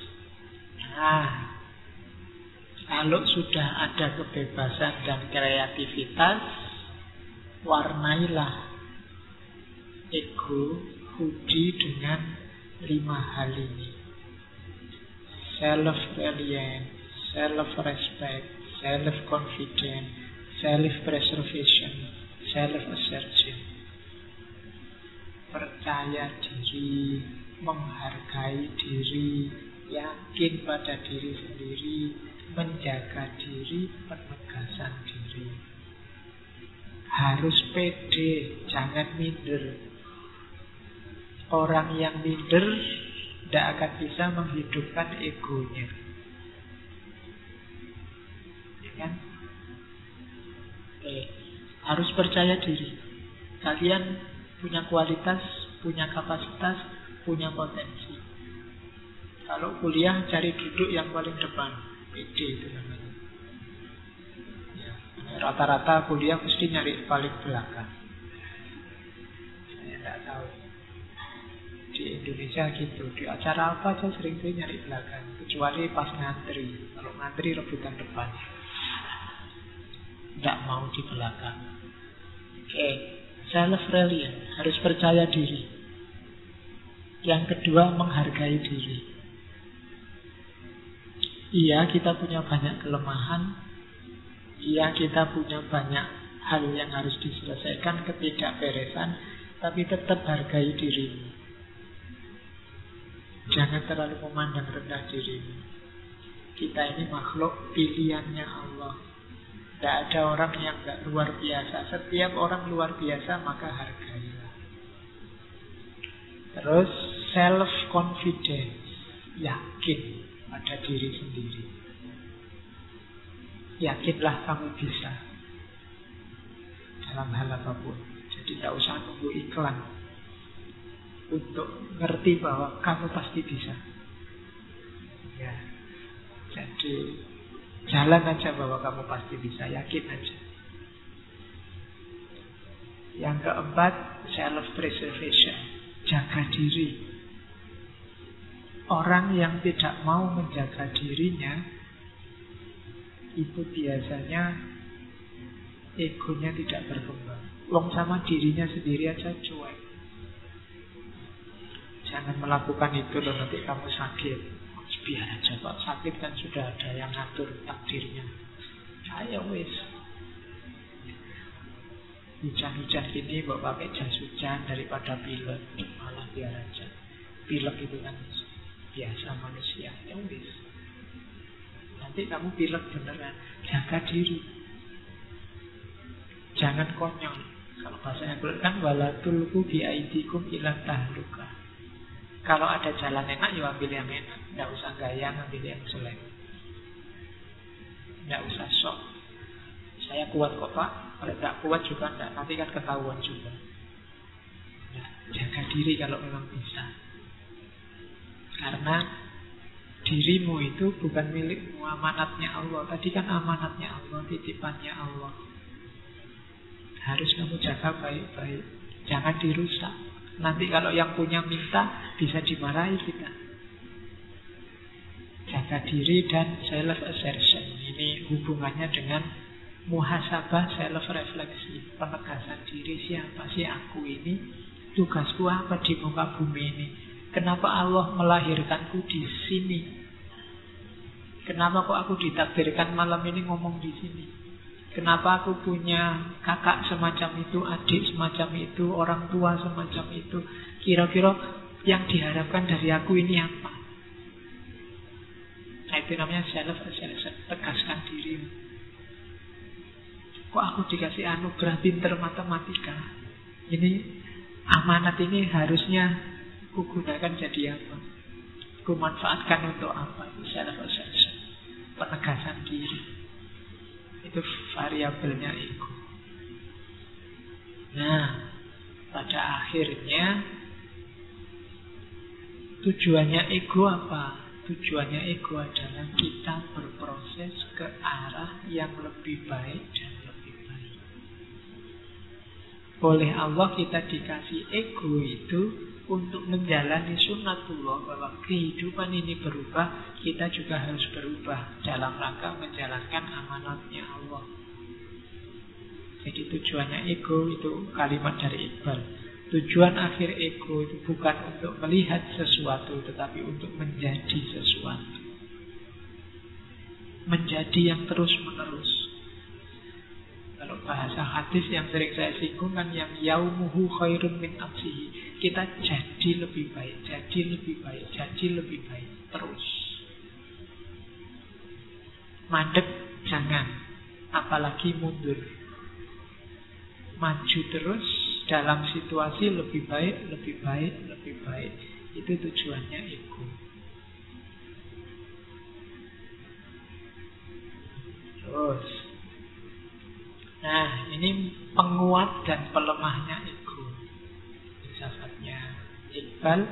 kalau sudah ada kebebasan dan kreativitas, warnailah ego Budi dengan 5 hal ini. Self-reliance, self-respect, self-confidence, self-preservation, self-assertion. Percaya diri, menghargai diri, yakin pada diri sendiri, menjaga diri, penegasan diri. Harus pede, jangan minder. Orang yang minder tidak akan bisa menghidupkan egonya. Ya kan? Harus percaya diri. Kalian punya kualitas, punya kapasitas, punya potensi. Kalau kuliah cari duduk yang paling depan. PD itu namanya. Ya, rata-rata kuliah mesti nyari paling belakang. Saya tidak tahu. Di Indonesia gitu. Di acara apa aja sering-sering nyari belakang. Kecuali pas ngantri. Kalau ngantri rebutan depan. Tidak mau di belakang. Oke. Self-reliance. Harus percaya diri. Yang kedua, menghargai diri. Iya, kita punya banyak kelemahan. Iya, kita punya banyak hal yang harus diselesaikan, ketidakberesan. Tapi tetap hargai dirimu. Jangan terlalu memandang rendah dirimu. Kita ini makhluk pilihannya Allah. Tidak ada orang yang tidak luar biasa. Setiap orang luar biasa, maka hargailah. Terus self-confidence. Yakin pada diri sendiri. Yakinlah kamu bisa dalam hal apapun. Jadi tidak usah nunggu iklan untuk ngerti bahwa kamu pasti bisa. Ya. Jadi jalan aja bahwa kamu pasti bisa, yakin aja. Yang keempat, self-preservation. Jaga diri. Orang yang tidak mau menjaga dirinya, itu biasanya egonya tidak berkembang. Wong sama dirinya sendiri aja cuek. Jangan melakukan itu loh, nanti kamu sakit. Biar aja Pak, sakit kan sudah ada yang ngatur takdirnya. Ayo wis. Hujan-hujan gini kok pakai jas hujan daripada pilek, malah biar aja. Pilek itu kan biasa manusia. Ya wis. Nanti kamu pilek beneran. Jaga diri. Jangan konyol. Kalau bahasanya kan walatulku biaidikum ila tahluka. Kalau ada jalan enak, ya ambil yang enak. Tidak usah gaya, ambil yang jelek. Tidak usah sok. Saya kuat kok Pak. Kalau tidak kuat juga tidak. Nanti kan ketahuan juga. Nah, jaga diri kalau memang bisa. Karena dirimu itu bukan milikmu, amanatnya Allah. Tadi kan amanatnya Allah, titipannya Allah. Harus kamu jaga baik-baik. Jangan dirusak. Nanti kalau yang punya minta, bisa dimarahi kita. Jaga diri dan self-assertion. Ini hubungannya dengan muhasabah, self-refleksi. Penegasan diri, siapa sih aku ini? Tugasku apa di muka bumi ini? Kenapa Allah melahirkanku di sini? Kenapa kok aku ditakdirkan malam ini ngomong di sini? Kenapa aku punya kakak semacam itu, adik semacam itu, orang tua semacam itu? Kira-kira yang diharapkan dari aku ini apa? Nah, itu namanya self-assessment. Tegaskan diri. Kok aku dikasih anugerah pinter matematika? Ini amanat ini harusnya kugunakan jadi apa? Kumanfaatkan untuk apa? Self-assessment. Penegasan diri. Itu variabelnya ego. Nah, pada akhirnya tujuannya ego apa? Tujuannya ego adalah kita berproses ke arah yang lebih baik dan lebih baik. Oleh Allah kita dikasih ego itu untuk menjalani sunnatullah, bahwa kehidupan ini berubah, kita juga harus berubah dalam rangka menjalankan amanatnya Allah. Jadi tujuannya ego itu kalimat dari Iqbal. Tujuan akhir ego itu bukan untuk melihat sesuatu, tetapi untuk menjadi sesuatu. Menjadi yang terus-menerus. Kalau bahasa hadis yang sering saya singgung kan yang yaumuhu khairun min amsihi. Kita jadi lebih baik, jadi lebih baik, jadi lebih baik. Terus. Mandek jangan. Apalagi mundur. Maju terus dalam situasi lebih baik, lebih baik, lebih baik. Itu tujuannya ego. Terus. Nah, ini penguat dan pelemahnya ego. Filsafatnya Iqbal.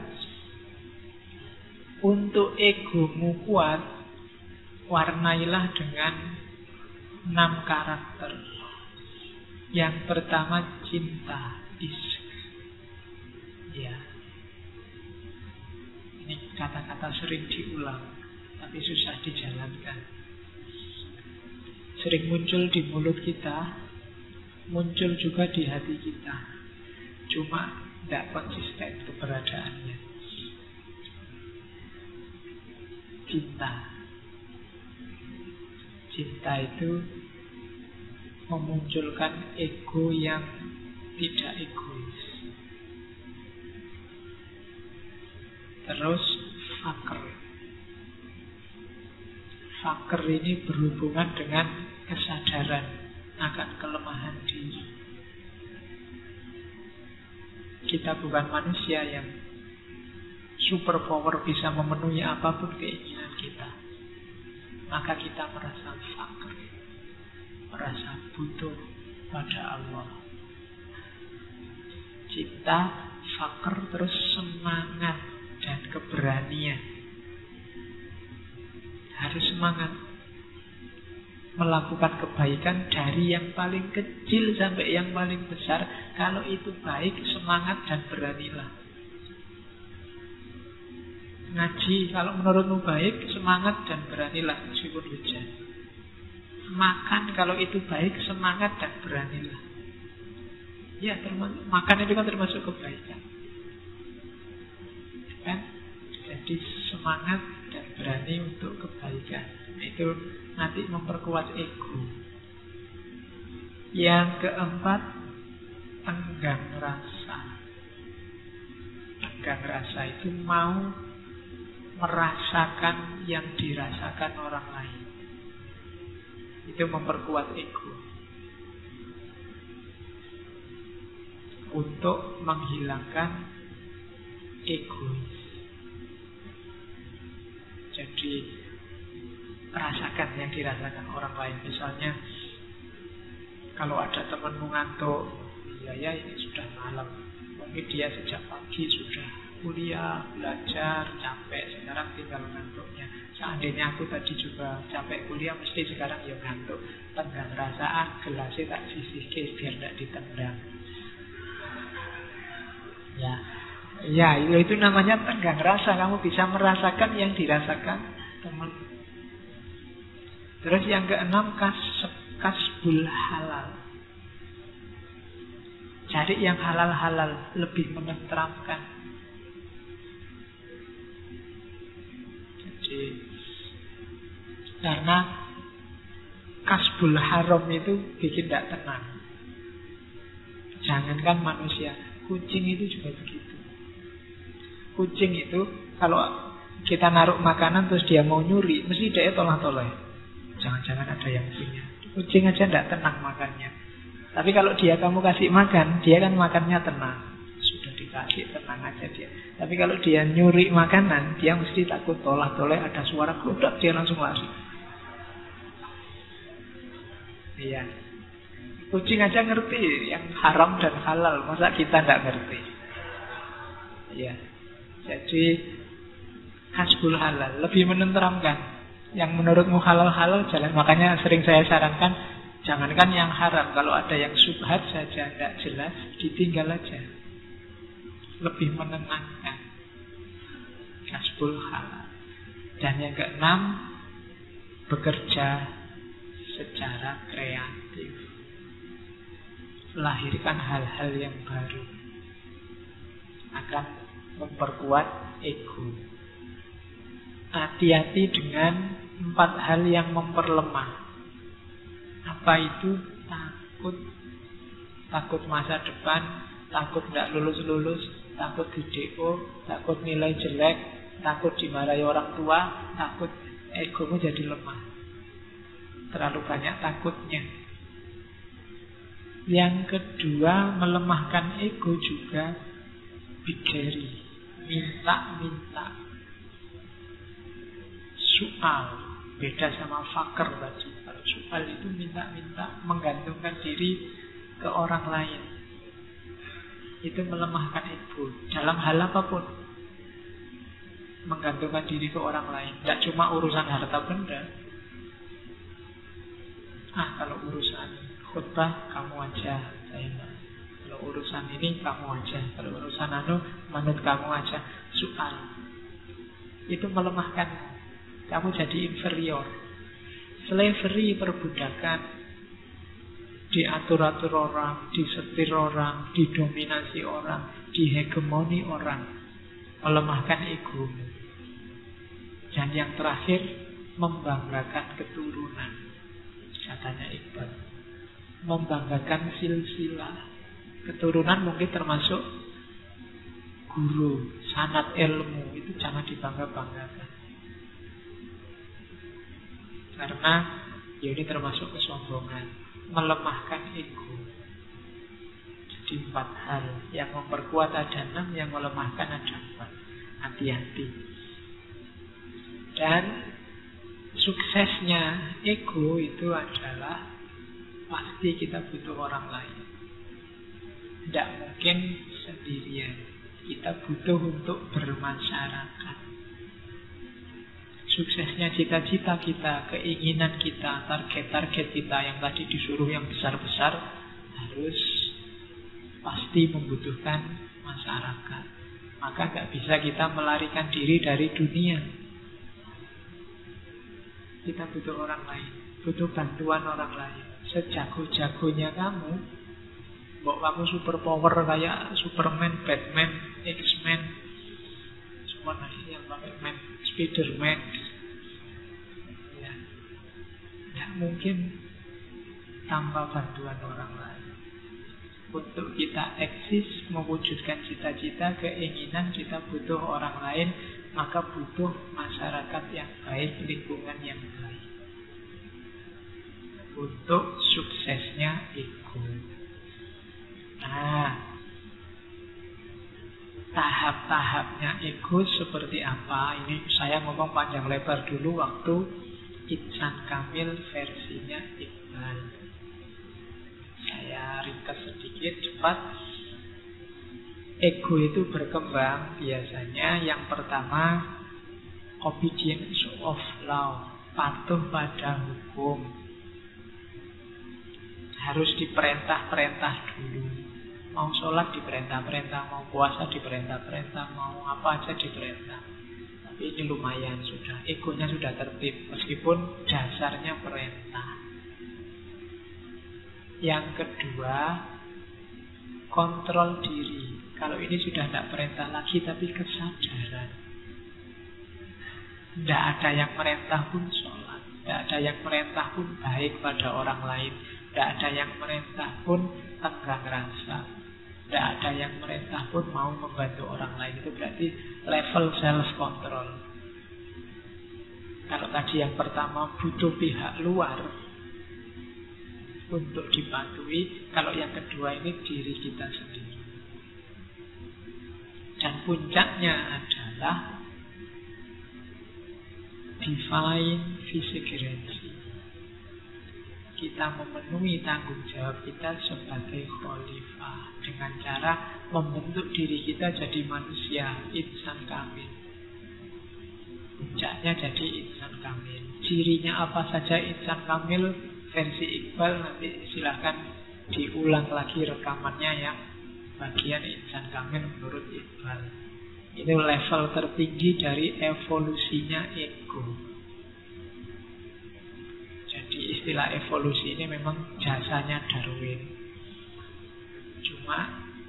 Untuk egomu kuat, warnailah dengan 6 karakter. Yang pertama cinta, ishq. Ya. Ini kata-kata sering diulang, tapi susah dijalankan. Sering muncul di mulut kita, muncul juga di hati kita. Cuma tidak konsisten keberadaannya. Cinta. Cinta itu memunculkan ego yang tidak egois. Terus fakr. Fakr ini berhubungan dengan kesadaran akan kelemahan diri. Kita bukan manusia yang super power bisa memenuhi apapun keinginan kita. Maka kita merasa fakr, merasa butuh pada Allah. Cinta, fakr, terus semangat dan keberanian. Harus semangat. melakukan kebaikan dari yang paling kecil sampai yang paling besar. Kalau itu baik, semangat dan beranilah. Ngaji, kalau menurutmu baik, semangat dan beranilah meskipun hujan. Makan, kalau itu baik, semangat dan beranilah. Ya, makan itu kan termasuk kebaikan. Kan? Jadi semangat dan berani untuk kebaikan. Itu nanti memperkuat ego. Yang keempat, tenggang rasa. Tenggang rasa itu mau merasakan yang dirasakan orang lain. Itu memperkuat ego. Untuk menghilangkan egois. Jadi rasakan yang dirasakan orang lain. Misalnya kalau ada temanmu ngantuk, ya ini sudah malam, mungkin dia sejak pagi sudah kuliah, belajar, capek, sekarang tinggal ngantuknya. Seandainya aku tadi juga capek kuliah, mesti sekarang ya ngantuk. Tenggang rasaan, gelasnya tak sisihke biar tidak ditendang. Ya, itu namanya tenggang rasa. Kamu bisa merasakan yang dirasakan teman. Terus yang keenam, kasbul halal. Cari yang halal-halal, lebih menenteramkan. Jadi, karena kasbul haram itu bikin tidak tenang. Jangankan manusia, kucing itu juga begitu. Kucing itu kalau kita naruh makanan terus dia mau nyuri, mesti dia tolak-tolak. Jangan-jangan ada yang punya. Kucing aja tidak tenang makannya. Tapi kalau kamu kasih makan, dia kan makannya tenang. Sudah dikasih, tenang aja dia. Tapi kalau dia nyuri makanan, dia mesti takut tolak-tolak, ada suara gludak, dia langsung lari. Iya. Kucing aja ngerti yang haram dan halal, masa kita tidak ngerti? Iya. Jadi kasbul halal lebih menenteramkan. Yang menurutmu halal-halal jalan. Makanya sering saya sarankan, jangankan yang haram, kalau ada yang syubhat saja tidak jelas, ditinggal aja. Lebih menenangkan. Kasbul halal. Dan yang keenam, bekerja secara kreatif. Lahirkan hal-hal yang baru. Akan memperkuat ego. Hati-hati dengan 4 hal yang memperlemah. Apa itu? Takut masa depan, takut tidak lulus-lulus, takut di DO, takut nilai jelek, takut dimarahi orang tua, takut egomu jadi lemah. Terlalu banyak takutnya. Yang kedua, melemahkan ego juga bigeri, minta-minta. Soal, beda sama fakir tadi. Kalau soal itu minta-minta, menggantungkan diri ke orang lain. Itu melemahkan ego. Dalam hal apapun, menggantungkan diri ke orang lain. Tidak cuma urusan harta benda. Kalau urusan khutbah, kamu aja, saya enggak. Kalau urusan ini, kamu aja. Kalau urusan manut kamu aja. Soal. Itu melemahkan. Kamu jadi inferior. Slavery, perbudakan. Diatur-atur orang, disetir orang, didominasi orang, dihegemoni orang. Melemahkan ego. Dan yang terakhir, membanggakan keturunan. Katanya Iqbal. Membanggakan silsilah. Keturunan mungkin termasuk guru, sanad ilmu. Itu jangan dibangga-banggakan. Karena ini termasuk kesombongan. Melemahkan ego. Jadi 4 hal. Yang memperkuat ada 6, yang melemahkan ada 4. Hati-hati. Dan suksesnya ego itu adalah pasti kita butuh orang lain. Tidak mungkin sendirian. Kita butuh untuk bermasyarakat. suksesnya cita-cita kita, keinginan kita, target-target kita yang tadi disuruh yang besar-besar harus pasti membutuhkan masyarakat. Maka gak bisa kita melarikan diri dari dunia. Kita butuh orang lain, butuh bantuan orang lain. Sejago-jagonya kamu, mbok kamu super power kayak Superman, Batman, X-Men, semua nanti yang pakai man, Spiderman, ya, nggak mungkin tanpa bantuan orang lain. Untuk kita eksis, mewujudkan cita-cita, keinginan, kita butuh orang lain, maka butuh masyarakat yang baik, lingkungan yang baik. Untuk suksesnya ego. Nah, tahap-tahapnya ego seperti apa? Ini saya ngomong panjang lebar dulu waktu Ihsan Kamil versinya Iqbal. Saya ringkas sedikit cepat. Ego itu berkembang biasanya yang pertama obedience of law, patuh pada hukum. Harus diperintah-perintah dulu. Mau sholat diperintah-perintah, mau puasa diperintah-perintah, mau apa aja diperintah. Tapi ini lumayan sudah, egonya sudah tertib meskipun dasarnya perintah. Yang kedua, kontrol diri. Kalau ini sudah tidak perintah lagi tapi kesadaran. Tidak ada yang merintah pun sholat, tidak ada yang merintah pun baik pada orang lain, tidak ada yang merintah pun tenggang rasa, tidak ada yang merintah pun mau membantu orang lain. Itu berarti level self control. Kalau tadi yang pertama butuh pihak luar untuk dipatuhi, kalau yang kedua ini diri kita sendiri. Dan puncaknya adalah divine vigilancy. Kita memenuhi tanggung jawab kita sebagai khalifah dengan cara membentuk diri kita jadi manusia Ihsan Kamil. Puncaknya jadi Ihsan Kamil. Cirinya apa saja Ihsan Kamil versi Iqbal, nanti silahkan diulang lagi rekamannya yang bagian Ihsan Kamil menurut Iqbal. Ini level tertinggi dari evolusinya ego. Jadi istilah evolusi ini memang jasanya Darwin. Cuma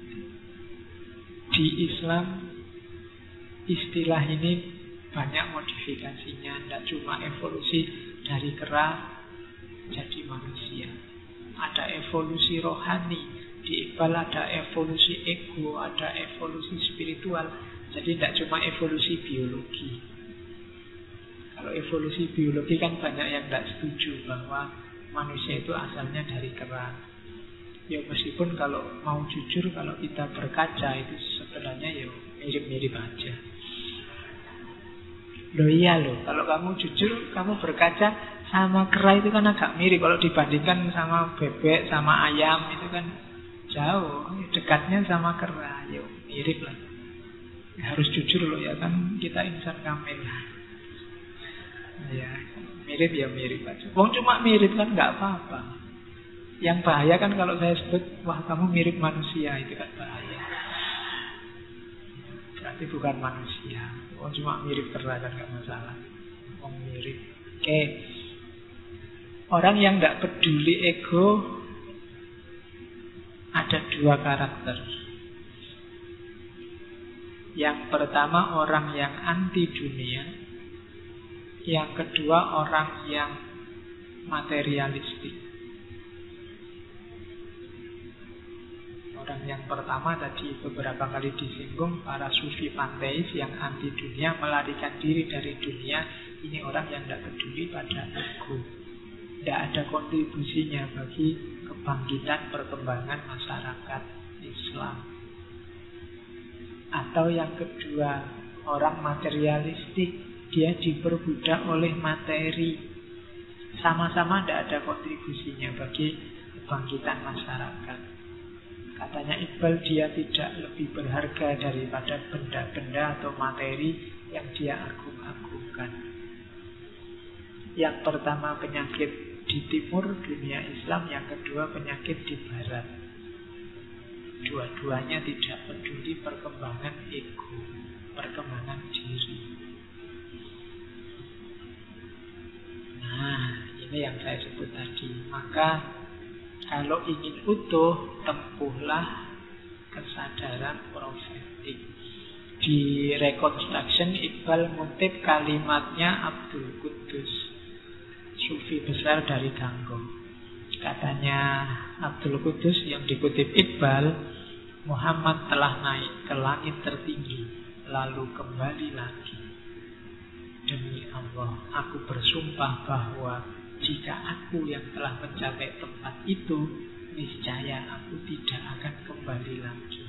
di Islam istilah ini banyak modifikasinya. Tidak cuma evolusi dari kera jadi manusia. Ada evolusi rohani. Di Iqbal ada evolusi ego, ada evolusi spiritual. Jadi tidak cuma evolusi biologi. Kalau evolusi biologi kan banyak yang tidak setuju bahwa manusia itu asalnya dari kera. Ya meskipun kalau mau jujur, kalau kita berkaca itu sebenarnya ya mirip-mirip aja. Loh iya loh, kalau kamu jujur, kamu berkaca sama kera itu kan agak mirip. Kalau dibandingkan sama bebek, sama ayam itu kan jauh, dekatnya sama kera, yuk mirip lah. Harus jujur loh ya kan, kita Ihsan Kamil. Ya mirip ya mirip aja. Wong cuma mirip kan nggak apa-apa. Yang bahaya kan kalau saya sebut, wah kamu mirip manusia, itu kan bahaya. Berarti bukan manusia. Wong cuma mirip kera kan nggak masalah. Wong mirip. Oke. Orang yang nggak peduli ego ada dua karakter. Yang pertama orang yang anti dunia. Yang kedua orang yang materialistik. Orang yang pertama tadi beberapa kali disinggung, para sufi panteis yang anti dunia, melarikan diri dari dunia. Ini orang yang tidak peduli pada ego. Tidak ada kontribusinya bagi kebangkitan perkembangan masyarakat Islam. Atau yang kedua, orang materialistik, dia diperbudak oleh materi. Sama-sama tidak ada kontribusinya bagi kebangkitan masyarakat. Katanya Iqbal, dia tidak lebih berharga daripada benda-benda atau materi yang dia agung-agungkan. Yang pertama penyakit di timur dunia Islam, yang kedua penyakit di barat. Dua-duanya tidak peduli perkembangan ego, perkembangan diri. Nah, ini yang saya sebut tadi. Maka kalau ingin utuh, tempuhlah kesadaran profetik. Di Reconstruction, Iqbal ngutip kalimatnya Abdul Qudus, sufi besar dari Ganggong. Katanya Abdul Qudus yang dikutip Iqbal, Muhammad telah naik ke langit tertinggi, lalu kembali lagi. Demi Allah, aku bersumpah bahwa jika aku yang telah mencapai tempat itu, niscaya aku tidak akan kembali lagi.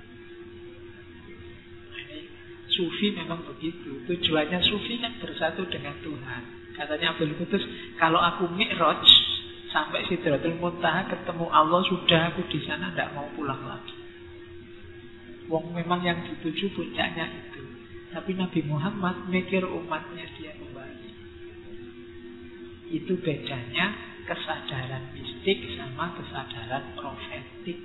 Ini sufi memang begitu. Tujuannya sufi kan bersatu dengan Tuhan. Katanya Abdul Qudus, kalau aku mi'raj sampai Sidratul Muntaha ketemu Allah, sudah aku di sana, tidak mau pulang lagi. Wong memang yang dituju puncaknya itu. Tapi Nabi Muhammad mikir umatnya dia kembali. Itu bedanya kesadaran mistik sama kesadaran profetik.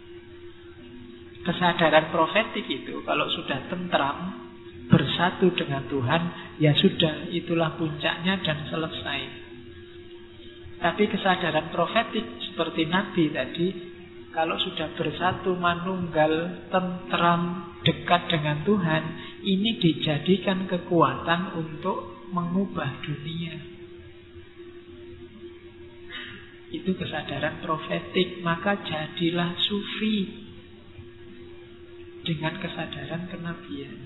Kesadaran profetik itu kalau sudah tentram, bersatu dengan Tuhan, ya sudah, itulah puncaknya dan selesai. Tapi kesadaran profetik seperti Nabi tadi, kalau sudah bersatu, manunggal, tentram, dekat dengan Tuhan, ini dijadikan kekuatan untuk mengubah dunia. Itu kesadaran profetik. Maka jadilah sufi dengan kesadaran kenabian.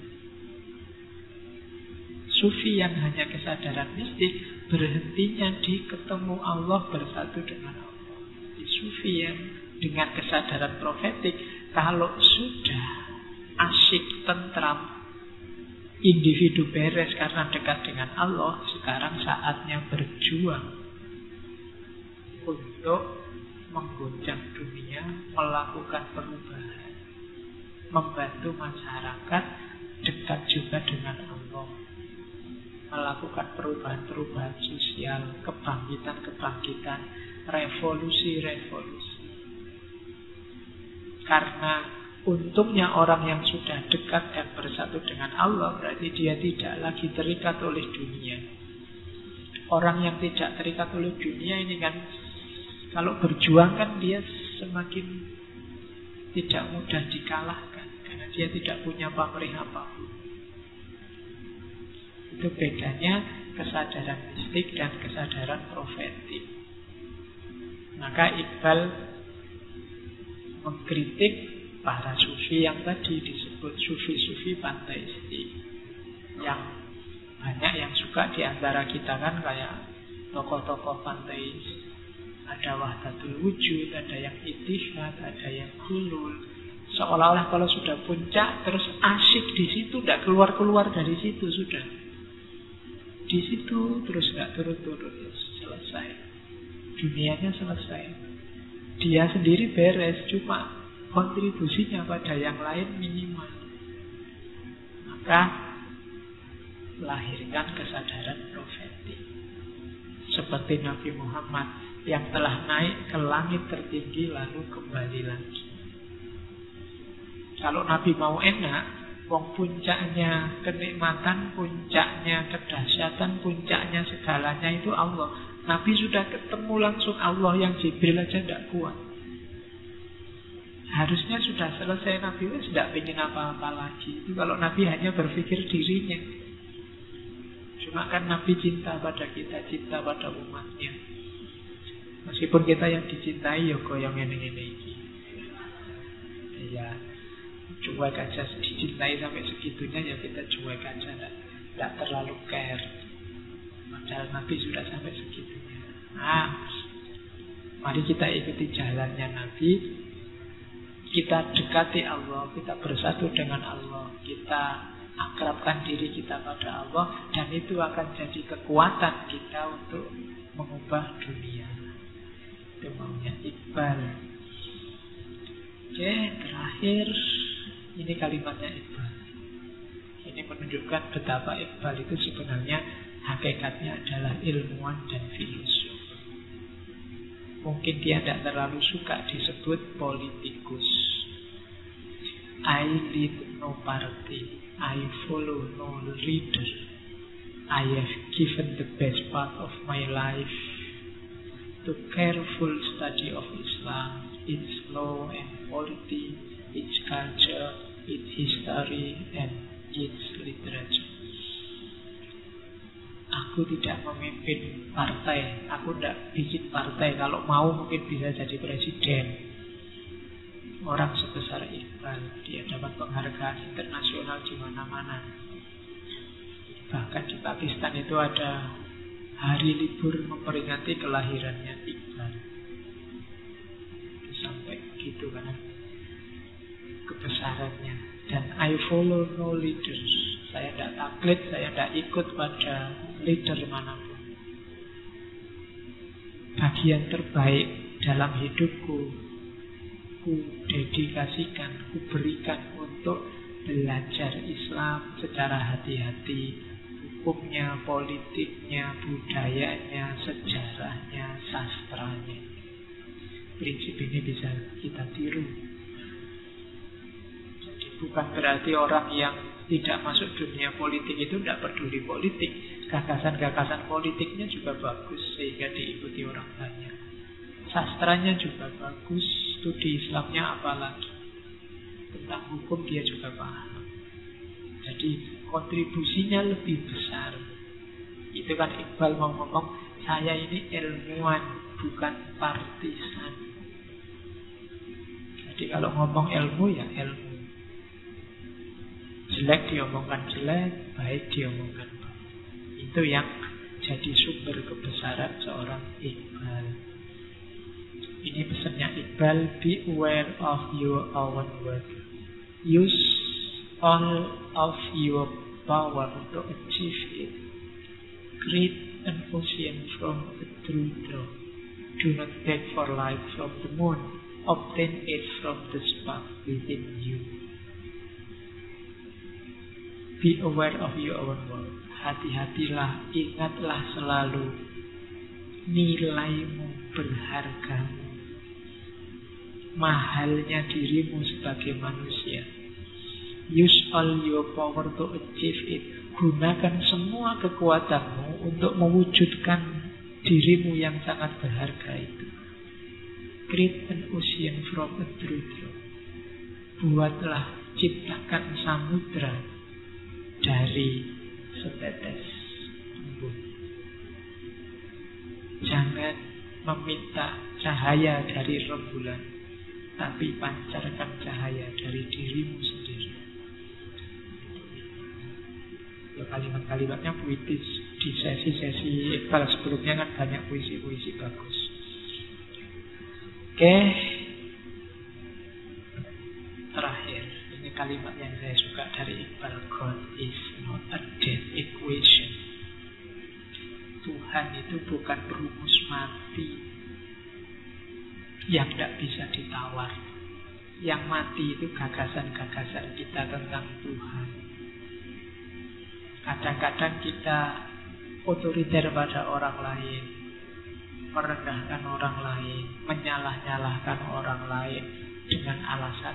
Sufi yang hanya kesadaran mistik, berhentinya di ketemu Allah, bersatu dengan Allah. Di sufi yang dengan kesadaran profetik, kalau sudah asyik, tentram, individu beres karena dekat dengan Allah, sekarang saatnya berjuang untuk menggoncang dunia, melakukan perubahan, membantu masyarakat dekat juga dengan Allah, melakukan perubahan-perubahan sosial, kebangkitan-kebangkitan, revolusi-revolusi. Karena untungnya orang yang sudah dekat dan bersatu dengan Allah, berarti dia tidak lagi terikat oleh dunia. Orang yang tidak terikat oleh dunia ini kan, kalau berjuang kan dia semakin tidak mudah dikalahkan, karena dia tidak punya pamrih apapun. Itu bedanya kesadaran mistik dan kesadaran profetik. Maka Iqbal mengkritik para sufi yang tadi disebut sufi-sufi panteistik, yang banyak yang suka di antara kita kan, kayak tokoh-tokoh panteis. Ada wahdatul wujud, ada yang ittihad, ada yang hulul. Seolah-olah kalau sudah puncak terus asyik di situ, tidak keluar-keluar dari situ, sudah di situ terus tidak turun-turun, selesai. Dunianya selesai. Dia sendiri beres, cuma kontribusinya pada yang lain minimal. Maka lahirkan kesadaran profetik. Seperti Nabi Muhammad yang telah naik ke langit tertinggi lalu kembali lagi. Kalau Nabi mau enak, wong puncaknya kenikmatan, puncaknya kedahsyatan, puncaknya segalanya itu Allah. Nabi sudah ketemu langsung Allah yang Jibril aja tidak kuat. Harusnya sudah selesai. Nabi tidak ingin apa-apa lagi. Itu kalau Nabi hanya berpikir dirinya. Cuma kan Nabi cinta pada kita, cinta pada umatnya. Meskipun kita yang dicintai, ya kok yang ini. Ya, cuek aja, dicintai sampai segitunya ya kita cuek aja, tidak terlalu care. Padahal Nabi sudah sampai segitunya. Nah, mari kita ikuti jalannya Nabi. Kita dekati Allah, kita bersatu dengan Allah, kita akrabkan diri kita pada Allah, dan itu akan jadi kekuatan kita untuk mengubah dunia. Itu maunya Iqbal. Oke, terakhir ini kalimatnya Iqbal. Ini menunjukkan betapa Iqbal itu sebenarnya hakikatnya adalah ilmuwan dan filosof. Mungkin dia tidak terlalu suka disebut politikus. I lead no party, I follow no leader. I have given the best part of my life to careful study of Islam, its law and polity, its culture, its history, and its literature. Aku tidak memimpin partai, aku tidak bikin partai. Kalau mau mungkin bisa jadi presiden. Orang sebesar Iqbal, dia dapat penghargaan internasional di mana-mana. Bahkan di Pakistan itu ada hari libur memperingati kelahirannya Iqbal. Sampai gitu kan kebesarannya. Dan I follow no leaders. Saya tidak taklid, saya tidak ikut pada leader manapun. Bagian terbaik dalam hidupku ku dedikasikan, ku berikan untuk belajar Islam secara hati-hati, hukumnya, politiknya, budayanya, sejarahnya, sastranya. Prinsip ini bisa kita tiru. Jadi bukan berarti orang yang tidak masuk dunia politik itu tidak peduli politik. Gagasan-gagasan politiknya juga bagus sehingga diikuti orang banyak. Sastranya juga bagus, studi Islamnya apalagi. Tentang hukum dia juga paham. Jadi kontribusinya lebih besar. Itu kan Iqbal mau ngomong, saya ini ilmuwan, bukan partisan. Jadi kalau ngomong ilmu ya ilmu. Jelek diomongkan jelek, baik diomongkan baik. Itu yang jadi sumber kebesaran seorang Iqbal. Ini pesannya Iqbal, be aware of your own work. Use all of your power to achieve it. Create an ocean from a true drop. Do not beg for light from the moon. Obtain it from the spark within you. Be aware of your own work. Hati-hatilah, ingatlah selalu nilaimu, berhargamu, mahalnya dirimu sebagai manusia. Use all your power to achieve it. Gunakan semua kekuatanmu untuk mewujudkan dirimu yang sangat berharga itu. Create an ocean from a true drop. Buatlah, ciptakan samudra dari setetes embun. Jangan meminta cahaya dari rembulan, tapi pancarkan cahaya dari dirimu sendiri. Ya, kalimat-kalimatnya puitis. Di sesi-sesi Iqbal sebelumnya kan banyak puisi-puisi bagus. Oke. Terakhir, ini kalimat yang saya suka dari Iqbal. God is not a dead equation. Tuhan itu bukan rumus mati yang tidak bisa ditawar. Yang mati itu gagasan-gagasan kita tentang Tuhan. Kadang-kadang kita otoriter pada orang lain, merendahkan orang lain, menyalah-nyalahkan orang lain dengan alasan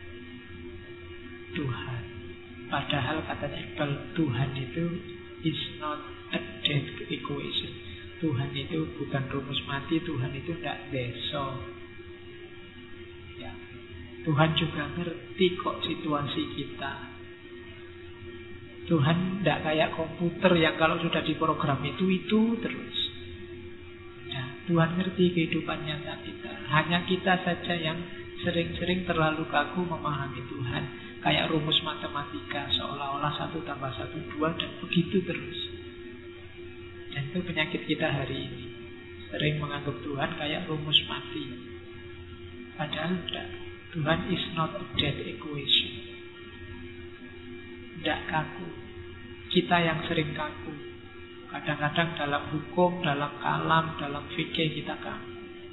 Tuhan. Padahal katanya Iqbal, Tuhan itu is not a dead equation. Tuhan itu bukan rumus mati, Tuhan itu tidak besok. Ya. Tuhan juga ngerti kok situasi kita. Tuhan tidak kayak komputer yang kalau sudah diprogram itu terus. Ya, Tuhan ngerti kehidupan nyata kita. Hanya kita saja yang sering-sering terlalu kaku memahami Tuhan. Kayak rumus matematika, seolah-olah 1 + 1 2 dan begitu terus. Dan itu penyakit kita hari ini. Sering menganggap Tuhan kayak rumus mati. Padahal tidak. Tuhan is not a dead equation. Tidak kaku. Kita yang sering kaku. Kadang-kadang dalam hukum, dalam kalam, dalam fikih kita kaku.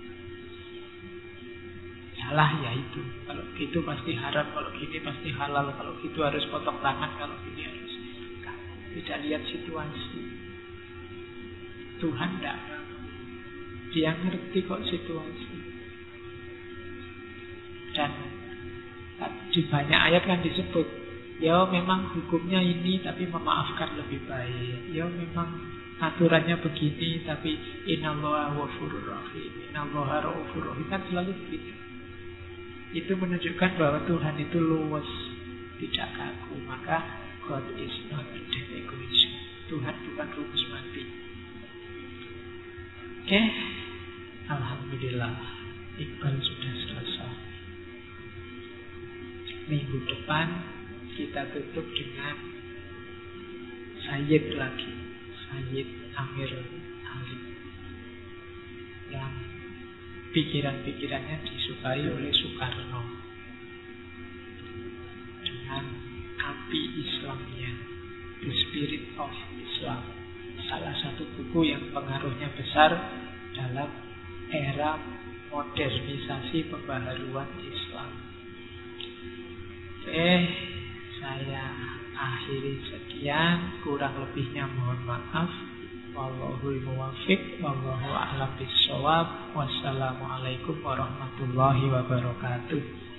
Salah ya itu. Kalau gitu pasti haram, kalau gini pasti halal, kalau gitu harus potong tangan, kalau gini harus kaku. Tidak lihat situasi. Tuhan tidak. Dia ngerti kok situasi. Dan di banyak ayat kan disebut, ya memang hukumnya ini tapi memaafkan lebih baik. Ya memang aturannya begini tapi innallaha ghafurur rahim, innallaha raufur rahim, kan selalu begitu. Itu menunjukkan bahwa Tuhan itu luwes, tidak kaku. Maka God is not a dead equation. Tuhan bukan rumus mati. Oke, alhamdulillah Iqbal sudah selesai. Minggu depan kita tutup dengan Sayyid lagi, Sayyid Amir Ali, yang pikiran-pikirannya disukai oleh Soekarno dengan api Islamnya, The Spirit of Islam, salah satu buku yang pengaruhnya besar dalam era modernisasi pembaharuan Islam. Saya akhiri sekian, kurang lebihnya mohon maaf. Wallahul muwaffiq, wallahu a'lam bissawab. Wassalamualaikum warahmatullahi wabarakatuh.